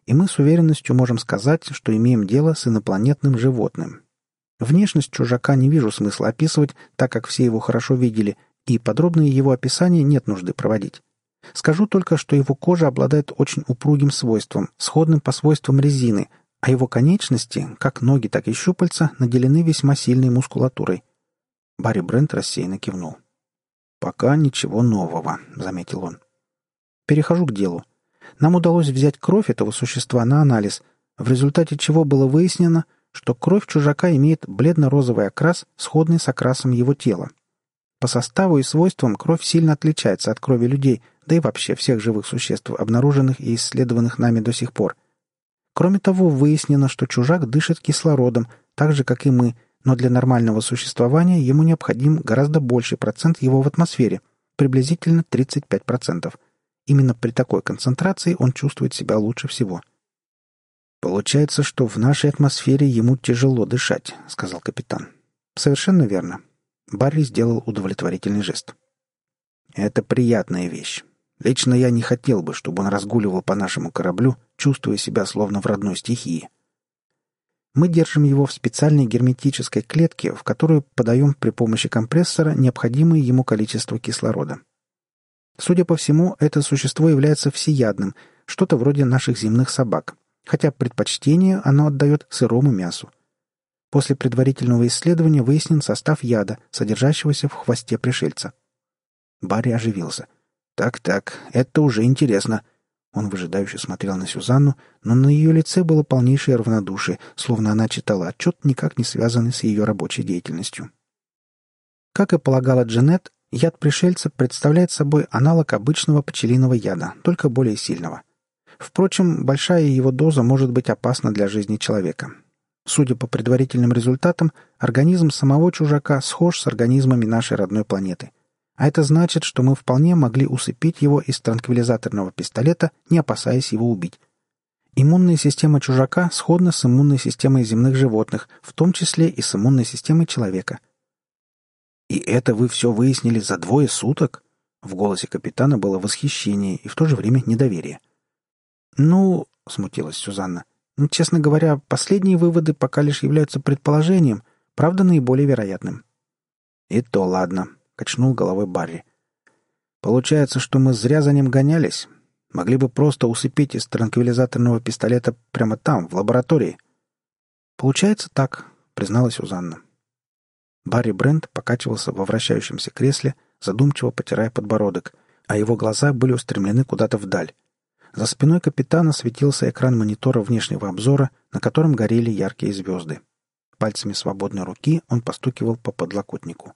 и мы с уверенностью можем сказать, что имеем дело с инопланетным животным. Внешность чужака не вижу смысла описывать, так как все его хорошо видели, и подробные его описания нет нужды проводить. Скажу только, что его кожа обладает очень упругим свойством, сходным по свойствам резины, а его конечности, как ноги, так и щупальца, наделены весьма сильной мускулатурой. Барри Брент рассеянно кивнул. «Пока ничего нового», — заметил он. «Перехожу к делу. Нам удалось взять кровь этого существа на анализ, в результате чего было выяснено, что кровь чужака имеет бледно-розовый окрас, сходный с окрасом его тела. По составу и свойствам кровь сильно отличается от крови людей, да и вообще всех живых существ, обнаруженных и исследованных нами до сих пор. Кроме того, выяснено, что чужак дышит кислородом, так же, как и мы, но для нормального существования ему необходим гораздо больший процент его в атмосфере, приблизительно 35%. Именно при такой концентрации он чувствует себя лучше всего. «Получается, что в нашей атмосфере ему тяжело дышать», — сказал капитан. «Совершенно верно». Барри сделал удовлетворительный жест. «Это приятная вещь. Лично я не хотел бы, чтобы он разгуливал по нашему кораблю, чувствуя себя словно в родной стихии. Мы держим его в специальной герметической клетке, в которую подаем при помощи компрессора необходимое ему количество кислорода. Судя по всему, это существо является всеядным, что-то вроде наших земных собак, хотя предпочтение оно отдает сырому мясу. После предварительного исследования выяснен состав яда, содержащегося в хвосте пришельца». Барри оживился. «Так, это уже интересно». Он выжидающе смотрел на Сюзанну, но на ее лице было полнейшее равнодушие, словно она читала отчет, никак не связанный с ее рабочей деятельностью. Как и полагала Джанет, яд пришельца представляет собой аналог обычного пчелиного яда, только более сильного. Впрочем, большая его доза может быть опасна для жизни человека. Судя по предварительным результатам, организм самого чужака схож с организмами нашей родной планеты. А это значит, что мы вполне могли усыпить его из транквилизаторного пистолета, не опасаясь его убить. Иммунная система чужака сходна с иммунной системой земных животных, в том числе и с иммунной системой человека. «И это вы все выяснили за 2 суток?» В голосе капитана было восхищение и в то же время недоверие. «Ну...» — смутилась Сюзанна. «Честно говоря, последние выводы пока лишь являются предположением, правда, наиболее вероятным». «И то ладно», — качнул головой Барри. «Получается, что мы зря за ним гонялись. Могли бы просто усыпить из транквилизаторного пистолета прямо там, в лаборатории». «Получается так», — призналась Сюзанна. Барри Брент покачивался во вращающемся кресле, задумчиво потирая подбородок, а его глаза были устремлены куда-то вдаль. За спиной капитана светился экран монитора внешнего обзора, на котором горели яркие звезды. Пальцами свободной руки он постукивал по подлокотнику.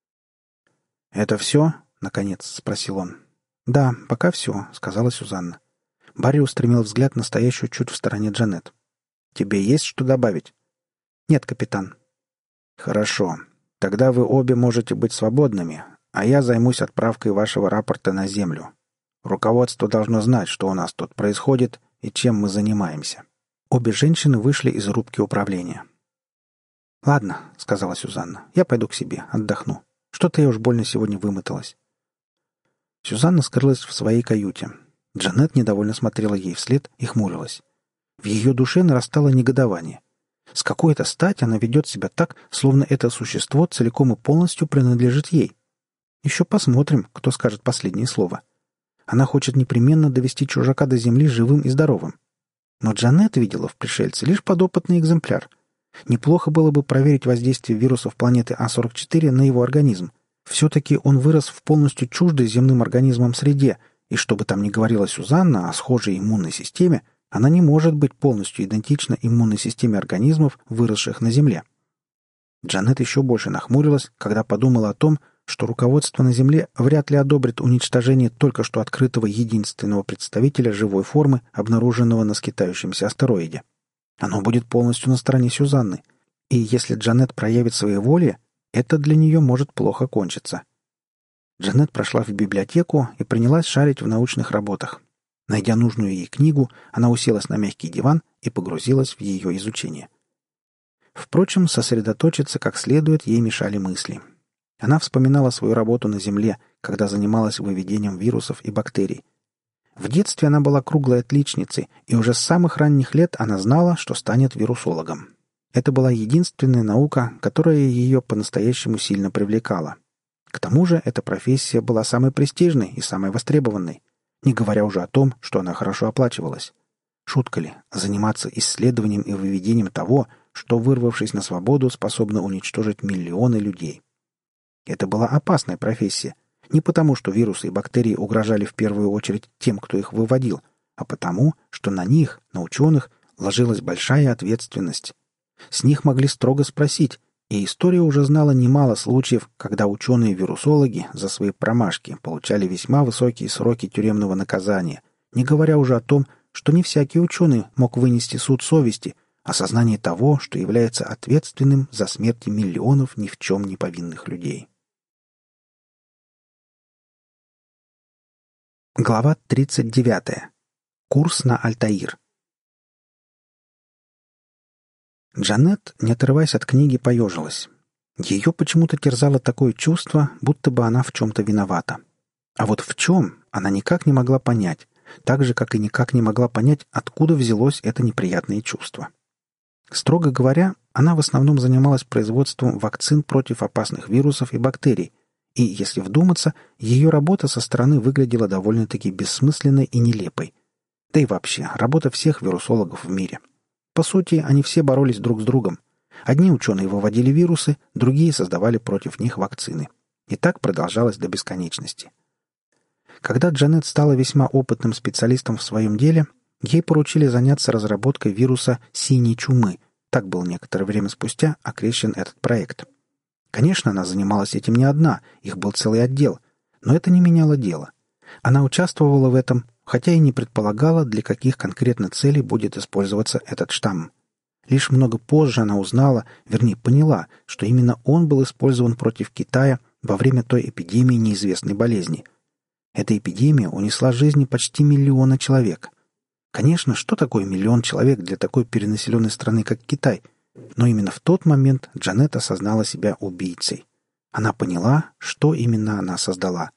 «Это все?» — наконец спросил он. «Да, пока все», — сказала Сюзанна. Барри устремил взгляд на стоящую чуть в стороне Джанет. «Тебе есть что добавить?» «Нет, капитан». «Хорошо. Тогда вы обе можете быть свободными, а я займусь отправкой вашего рапорта на Землю. Руководство должно знать, что у нас тут происходит и чем мы занимаемся». Обе женщины вышли из рубки управления. «Ладно», — сказала Сюзанна, — «я пойду к себе, отдохну. Что-то я уж больно сегодня вымоталась». Сюзанна скрылась в своей каюте. Джанет недовольно смотрела ей вслед и хмурилась. В ее душе нарастало негодование. С какой-то стати она ведет себя так, словно это существо целиком и полностью принадлежит ей. Еще посмотрим, кто скажет последнее слово. Она хочет непременно довести чужака до земли живым и здоровым. Но Джанет видела в пришельце лишь подопытный экземпляр. Неплохо было бы проверить воздействие вирусов планеты А-44 на его организм. Все-таки он вырос в полностью чуждой земным организмам среде, и что бы там ни говорила Сюзанна о схожей иммунной системе, она не может быть полностью идентична иммунной системе организмов, выросших на Земле. Джанет еще больше нахмурилась, когда подумала о том, что руководство на Земле вряд ли одобрит уничтожение только что открытого единственного представителя живой формы, обнаруженного на скитающемся астероиде. Оно будет полностью на стороне Сюзанны, и если Джанет проявит своеволие, это для нее может плохо кончиться. Джанет прошла в библиотеку и принялась шарить в научных работах. Найдя нужную ей книгу, она уселась на мягкий диван и погрузилась в ее изучение. Впрочем, сосредоточиться как следует ей мешали мысли. Она вспоминала свою работу на Земле, когда занималась выведением вирусов и бактерий. В детстве она была круглой отличницей, и уже с самых ранних лет она знала, что станет вирусологом. Это была единственная наука, которая ее по-настоящему сильно привлекала. К тому же эта профессия была самой престижной и самой востребованной, не говоря уже о том, что она хорошо оплачивалась. Шутка ли заниматься исследованием и выведением того, что, вырвавшись на свободу, способно уничтожить миллионы людей? Это была опасная профессия, не потому, что вирусы и бактерии угрожали в первую очередь тем, кто их выводил, а потому, что на них, на ученых, ложилась большая ответственность. С них могли строго спросить, и история уже знала немало случаев, когда ученые-вирусологи за свои промашки получали весьма высокие сроки тюремного наказания, не говоря уже о том, что не всякий ученый мог вынести суд совести, осознание того, что является ответственным за смерти миллионов ни в чем не повинных людей. Глава 39. Курс на Альтаир. Джанет, не отрываясь от книги, поежилась. Ее почему-то терзало такое чувство, будто бы она в чем-то виновата. А вот в чем она никак не могла понять, так же, как и никак не могла понять, откуда взялось это неприятное чувство. Строго говоря, она в основном занималась производством вакцин против опасных вирусов и бактерий, и, если вдуматься, ее работа со стороны выглядела довольно-таки бессмысленной и нелепой. Да и вообще, работа всех вирусологов в мире. По сути, они все боролись друг с другом. Одни ученые выводили вирусы, другие создавали против них вакцины. И так продолжалось до бесконечности. Когда Джанет стала весьма опытным специалистом в своем деле, ей поручили заняться разработкой вируса синей чумы. Так был некоторое время спустя окрещен этот проект. Конечно, она занималась этим не одна, их был целый отдел, но это не меняло дело. Она участвовала в этом, хотя и не предполагала, для каких конкретно целей будет использоваться этот штамм. Лишь много позже она узнала, вернее поняла, что именно он был использован против Китая во время той эпидемии неизвестной болезни. Эта эпидемия унесла жизни почти 1 миллиона человек. Конечно, что такое 1 миллион человек для такой перенаселенной страны, как Китай? Но именно в тот момент Джанет осознала себя убийцей. Она поняла, что именно она создала.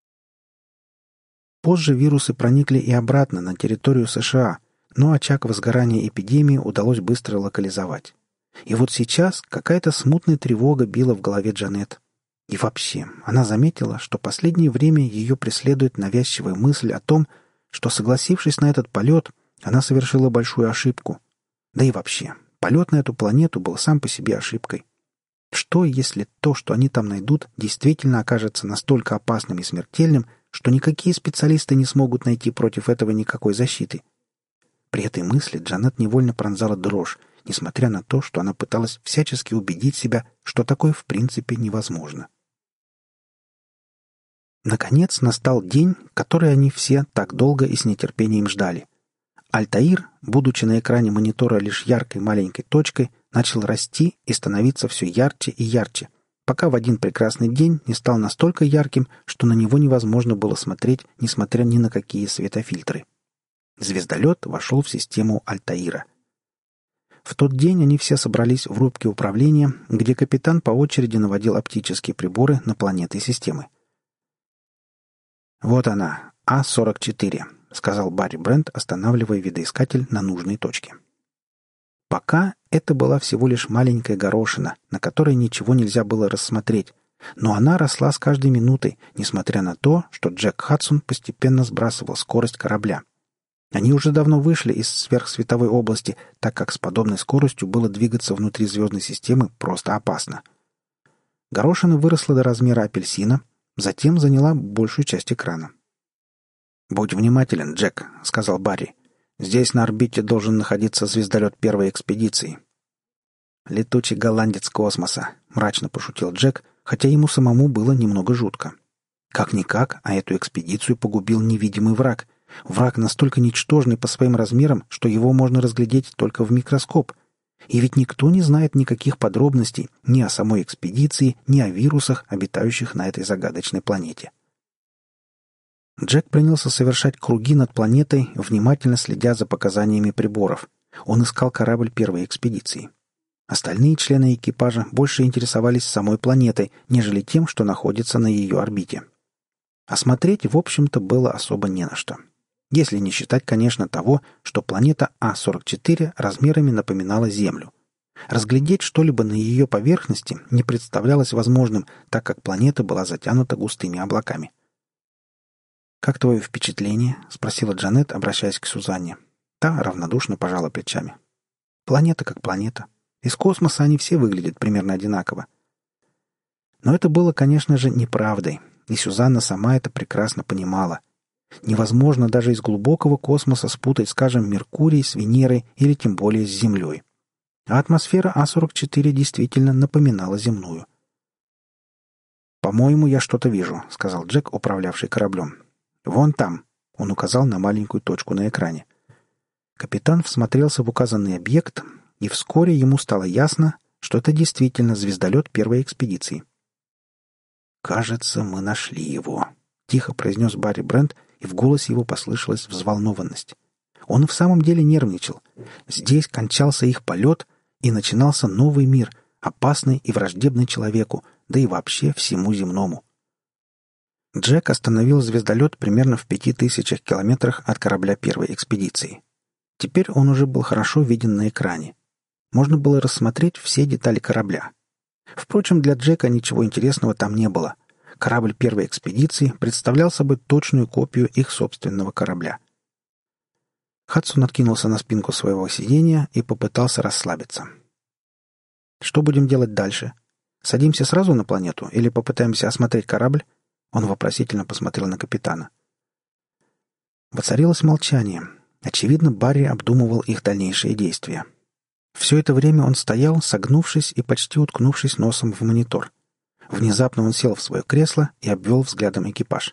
Позже вирусы проникли и обратно на территорию США, но очаг возгорания эпидемии удалось быстро локализовать. И вот сейчас какая-то смутная тревога била в голове Джанет. И вообще, она заметила, что последнее время ее преследует навязчивая мысль о том, что, согласившись на этот полет, она совершила большую ошибку. Да и вообще, полет на эту планету был сам по себе ошибкой. Что, если то, что они там найдут, действительно окажется настолько опасным и смертельным, что никакие специалисты не смогут найти против этого никакой защиты? При этой мысли Джанет невольно пронзала дрожь, несмотря на то, что она пыталась всячески убедить себя, что такое в принципе невозможно. Наконец настал день, который они все так долго и с нетерпением ждали. Альтаир, будучи на экране монитора лишь яркой маленькой точкой, начал расти и становиться все ярче и ярче, пока в один прекрасный день не стал настолько ярким, что на него невозможно было смотреть, несмотря ни на какие светофильтры. Звездолет вошел в систему Альтаира. В тот день они все собрались в рубке управления, где капитан по очереди наводил оптические приборы на планеты системы. «Вот она, А-44», — сказал Барри Брент, останавливая видоискатель на нужной точке. Пока это была всего лишь маленькая горошина, на которой ничего нельзя было рассмотреть, но она росла с каждой минутой, несмотря на то, что Джек Хадсон постепенно сбрасывал скорость корабля. Они уже давно вышли из сверхсветовой области, так как с подобной скоростью было двигаться внутри звездной системы просто опасно. Горошина выросла до размера апельсина, затем заняла большую часть экрана. «Будь внимателен, Джек», — сказал Барри. «Здесь на орбите должен находиться звездолет первой экспедиции». «Летучий голландец космоса», — мрачно пошутил Джек, хотя ему самому было немного жутко. Как-никак, а эту экспедицию погубил невидимый враг. Враг настолько ничтожный по своим размерам, что его можно разглядеть только в микроскоп. И ведь никто не знает никаких подробностей ни о самой экспедиции, ни о вирусах, обитающих на этой загадочной планете. Джек принялся совершать круги над планетой, внимательно следя за показаниями приборов. Он искал корабль первой экспедиции. Остальные члены экипажа больше интересовались самой планетой, нежели тем, что находится на ее орбите. Осмотреть, в общем-то, было особо не на что. Если не считать, конечно, того, что планета А-44 размерами напоминала Землю. Разглядеть что-либо на ее поверхности не представлялось возможным, так как планета была затянута густыми облаками. «Как твое впечатление?» — спросила Джанет, обращаясь к Сюзанне. Та равнодушно пожала плечами. «Планета как планета. Из космоса они все выглядят примерно одинаково». Но это было, конечно же, неправдой, и Сюзанна сама это прекрасно понимала. Невозможно даже из глубокого космоса спутать, скажем, Меркурий с Венерой или тем более с Землей. А атмосфера А-44 действительно напоминала земную. «По-моему, я что-то вижу», — сказал Джек, управлявший кораблем. «Вон там», — он указал на маленькую точку на экране. Капитан всмотрелся в указанный объект, и вскоре ему стало ясно, что это действительно звездолет первой экспедиции. «Кажется, мы нашли его», — тихо произнес Барри Брент, и в голосе его послышалась взволнованность. Он и в самом деле нервничал. Здесь кончался их полет, и начинался новый мир, опасный и враждебный человеку, да и вообще всему земному. Джек остановил звездолет примерно в 5000 километрах от корабля первой экспедиции. Теперь он уже был хорошо виден на экране. Можно было рассмотреть все детали корабля. Впрочем, для Джека ничего интересного там не было. Корабль первой экспедиции представлял собой точную копию их собственного корабля. Хадсон откинулся на спинку своего сиденья и попытался расслабиться. «Что будем делать дальше? Садимся сразу на планету или попытаемся осмотреть корабль?» Он вопросительно посмотрел на капитана. Воцарилось молчание. Очевидно, Барри обдумывал их дальнейшие действия. Все это время он стоял, согнувшись и почти уткнувшись носом в монитор. Внезапно он сел в свое кресло и обвел взглядом экипаж.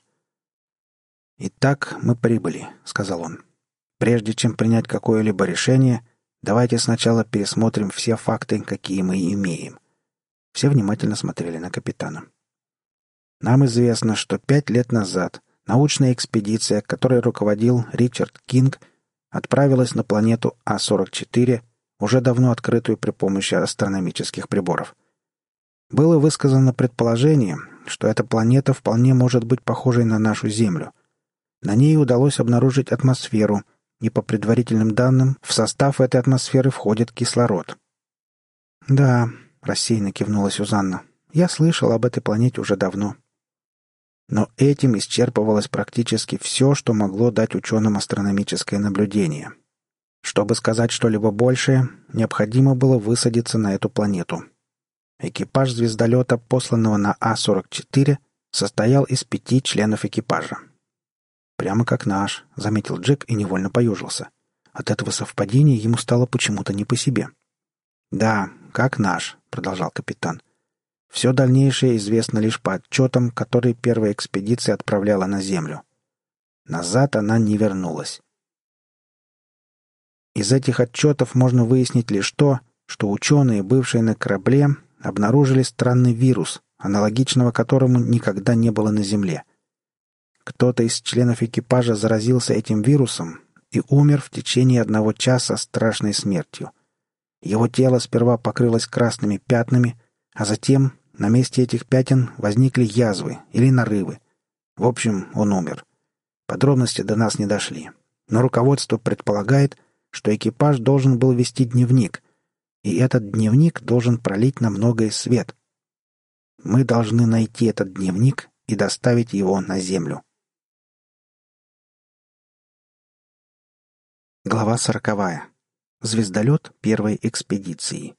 «Итак, мы прибыли», — сказал он. «Прежде чем принять какое-либо решение, давайте сначала пересмотрим все факты, какие мы имеем». Все внимательно смотрели на капитана. «Нам известно, что 5 лет назад научная экспедиция, которой руководил Ричард Кинг, отправилась на планету А-44, уже давно открытую при помощи астрономических приборов. Было высказано предположение, что эта планета вполне может быть похожей на нашу Землю. На ней удалось обнаружить атмосферу, и по предварительным данным в состав этой атмосферы входит кислород». «Да», — рассеянно кивнула Сюзанна, — «я слышал об этой планете уже давно». Но этим исчерпывалось практически все, что могло дать ученым астрономическое наблюдение. Чтобы сказать что-либо большее, необходимо было высадиться на эту планету. Экипаж звездолета, посланного на А-44, состоял из 5 членов экипажа. «Прямо как наш», — заметил Джек и невольно поежился. От этого совпадения ему стало почему-то не по себе. «Да, как наш», — продолжал капитан. «Все дальнейшее известно лишь по отчетам, которые первая экспедиция отправляла на Землю. Назад она не вернулась. Из этих отчетов можно выяснить лишь то, что ученые, бывшие на корабле, обнаружили странный вирус, аналогичного которому никогда не было на Земле. Кто-то из членов экипажа заразился этим вирусом и умер в течение 1 часа страшной смертью. Его тело сперва покрылось красными пятнами, а затем на месте этих пятен возникли язвы или нарывы. В общем, он умер. Подробности до нас не дошли. Но руководство предполагает, что экипаж должен был вести дневник, и этот дневник должен пролить на многое свет. Мы должны найти этот дневник и доставить его на Землю. Глава 40. Звездолет первой экспедиции.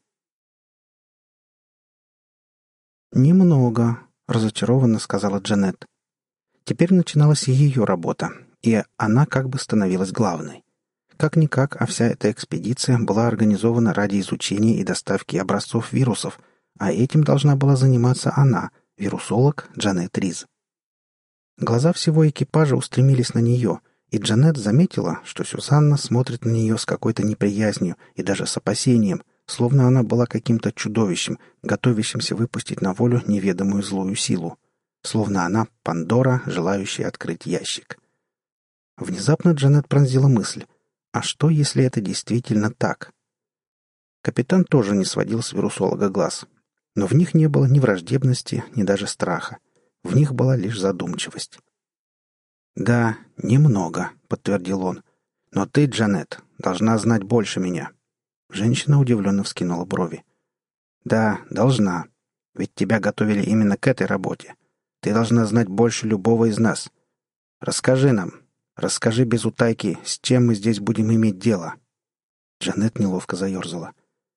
«Немного», — разочарованно сказала Джанет. Теперь начиналась ее работа, и она как бы становилась главной. Как-никак, а вся эта экспедиция была организована ради изучения и доставки образцов вирусов, а этим должна была заниматься она, вирусолог Джанет Риз. Глаза всего экипажа устремились на нее, и Джанет заметила, что Сюзанна смотрит на нее с какой-то неприязнью и даже с опасением, словно она была каким-то чудовищем, готовящимся выпустить на волю неведомую злую силу, словно она Пандора, желающая открыть ящик. Внезапно Джанет пронзила мысль: а что, если это действительно так? Капитан тоже не сводил с вирусолога глаз, но в них не было ни враждебности, ни даже страха. В них была лишь задумчивость. «Да, немного», — подтвердил он. «Но ты, Джанет, должна знать больше меня». Женщина удивленно вскинула брови. «Да, должна. Ведь тебя готовили именно к этой работе. Ты должна знать больше любого из нас. Расскажи нам. Расскажи без утайки, с чем мы здесь будем иметь дело». Джанет неловко заерзала.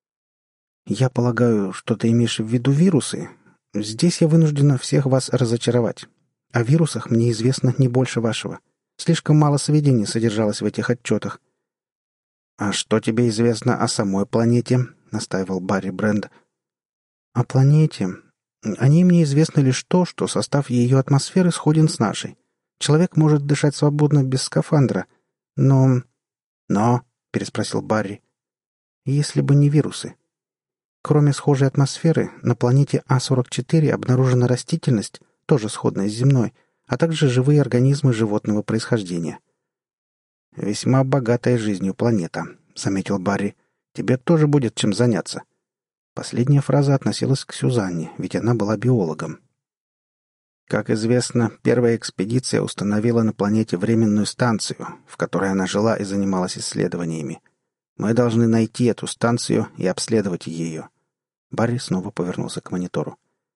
«Я полагаю, что ты имеешь в виду вирусы? Здесь я вынуждена всех вас разочаровать. О вирусах мне известно не больше вашего. Слишком мало сведений содержалось в этих отчетах». «А что тебе известно о самой планете?» — настаивал Барри Брэнд. «О планете? О ней мне известно лишь то, что состав ее атмосферы сходен с нашей. Человек может дышать свободно без скафандра. Но...» «Но?» — переспросил Барри. «Если бы не вирусы. Кроме схожей атмосферы, на планете А-44 обнаружена растительность, тоже сходная с земной, а также живые организмы животного происхождения». «Весьма богатая жизнью планета», — заметил Барри. «Тебе тоже будет чем заняться». Последняя фраза относилась к Сюзанне, ведь она была биологом. Как известно, первая экспедиция установила на планете временную станцию, в которой она жила и занималась исследованиями. Мы должны найти эту станцию и обследовать ее. Барри снова повернулся к монитору.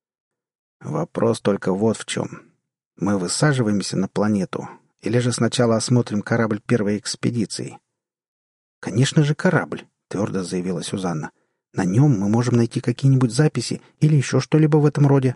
Вопрос только вот в чем. Мы высаживаемся на планету, или же сначала осмотрим корабль первой экспедиции? «Конечно же, корабль», — твердо заявила Сюзанна. «На нем мы можем найти какие-нибудь записи или еще что-либо в этом роде».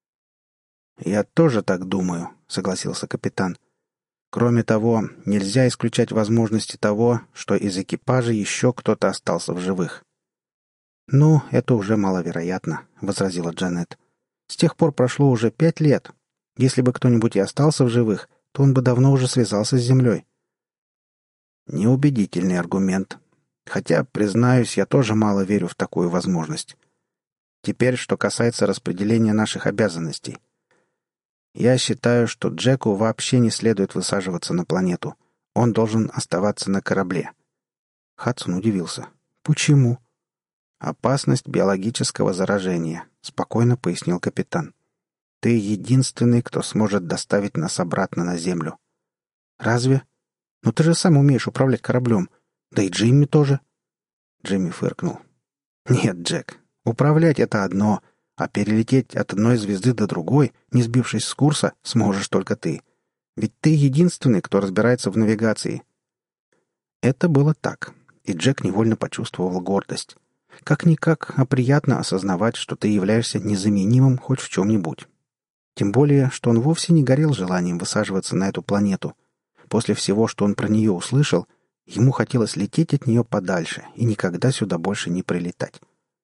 «Я тоже так думаю», — согласился капитан. «Кроме того, нельзя исключать возможности того, что из экипажа еще кто-то остался в живых». «Ну, это уже маловероятно», — возразила Джанет. «С тех пор прошло уже 5 лет. Если бы кто-нибудь и остался в живых, то он бы давно уже связался с землей». «Неубедительный аргумент. Хотя, признаюсь, я тоже мало верю в такую возможность. Теперь, что касается распределения наших обязанностей. Я считаю, что Джеку вообще не следует высаживаться на планету. Он должен оставаться на корабле». Хадсон удивился. «Почему?» «Опасность биологического заражения», — спокойно пояснил капитан. «Ты единственный, кто сможет доставить нас обратно на Землю». «Разве? Но ты же сам умеешь управлять кораблем. Да и Джимми тоже». Джимми фыркнул. «Нет, Джек, управлять — это одно, а перелететь от одной звезды до другой, не сбившись с курса, сможешь только ты. Ведь ты единственный, кто разбирается в навигации». Это было так, и Джек невольно почувствовал гордость. Как-никак, а приятно осознавать, что ты являешься незаменимым хоть в чем-нибудь. Тем более, что он вовсе не горел желанием высаживаться на эту планету. После всего, что он про нее услышал, ему хотелось лететь от нее подальше и никогда сюда больше не прилетать.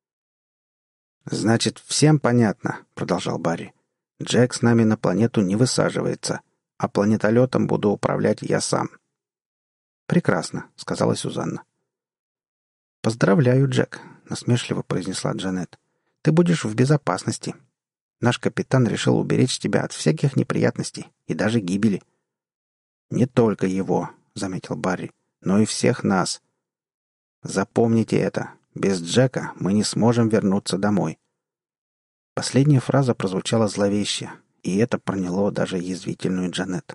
«Значит, всем понятно», — продолжал Барри. «Джек с нами на планету не высаживается, а планетолетом буду управлять я сам». «Прекрасно», — сказала Сюзанна. «Поздравляю, Джек», — насмешливо произнесла Джанет. «Ты будешь в безопасности. Наш капитан решил уберечь тебя от всяких неприятностей и даже гибели». «Не только его», — заметил Барри, — «но и всех нас. Запомните это. Без Джека мы не сможем вернуться домой». Последняя фраза прозвучала зловеще, и это проняло даже язвительную Джанет.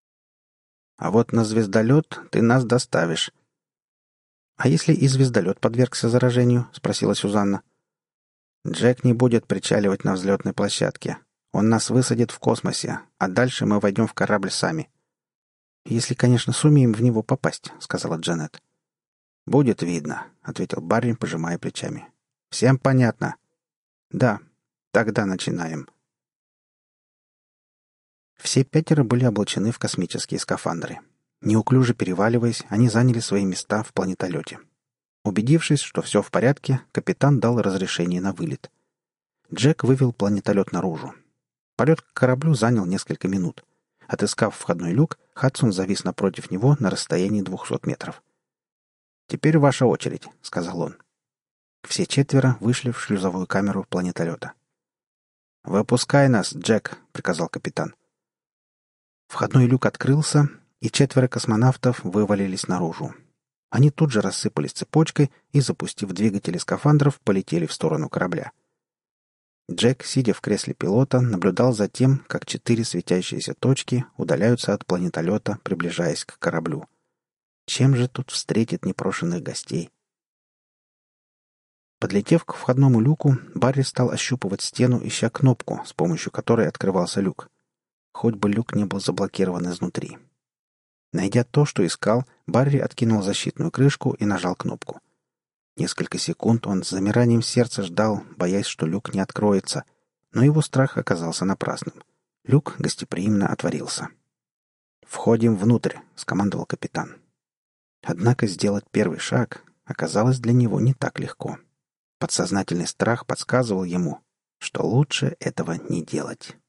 «А вот на звездолет ты нас доставишь». «А если и звездолет подвергся заражению?» — спросила Сюзанна. «Джек не будет причаливать на взлетной площадке. Он нас высадит в космосе, а дальше мы войдем в корабль сами». «Если, конечно, сумеем в него попасть», — сказала Джанет. «Будет видно», — ответил Барри, пожимая плечами. «Всем понятно?» «Да. Тогда начинаем». Все 5 были облачены в космические скафандры. Неуклюже переваливаясь, они заняли свои места в планетолете. Убедившись, что все в порядке, капитан дал разрешение на вылет. Джек вывел планетолет наружу. Полет к кораблю занял несколько минут. Отыскав входной люк, Хадсон завис напротив него на расстоянии 200 метров. «Теперь ваша очередь», — сказал он. Все 4 вышли в шлюзовую камеру планетолета. «Выпускай нас, Джек», — приказал капитан. Входной люк открылся, и 4 космонавтов вывалились наружу. Они тут же рассыпались цепочкой и, запустив двигатели скафандров, полетели в сторону корабля. Джек, сидя в кресле пилота, наблюдал за тем, как 4 светящиеся точки удаляются от планетолета, приближаясь к кораблю. Чем же тут встретит непрошенных гостей? Подлетев к входному люку, Барри стал ощупывать стену, ища кнопку, с помощью которой открывался люк. Хоть бы люк не был заблокирован изнутри. Найдя то, что искал, Барри откинул защитную крышку и нажал кнопку. Несколько секунд он с замиранием сердца ждал, боясь, что люк не откроется, но его страх оказался напрасным. Люк гостеприимно отворился. «Входим внутрь», — скомандовал капитан. Однако сделать первый шаг оказалось для него не так легко. Подсознательный страх подсказывал ему, что лучше этого не делать.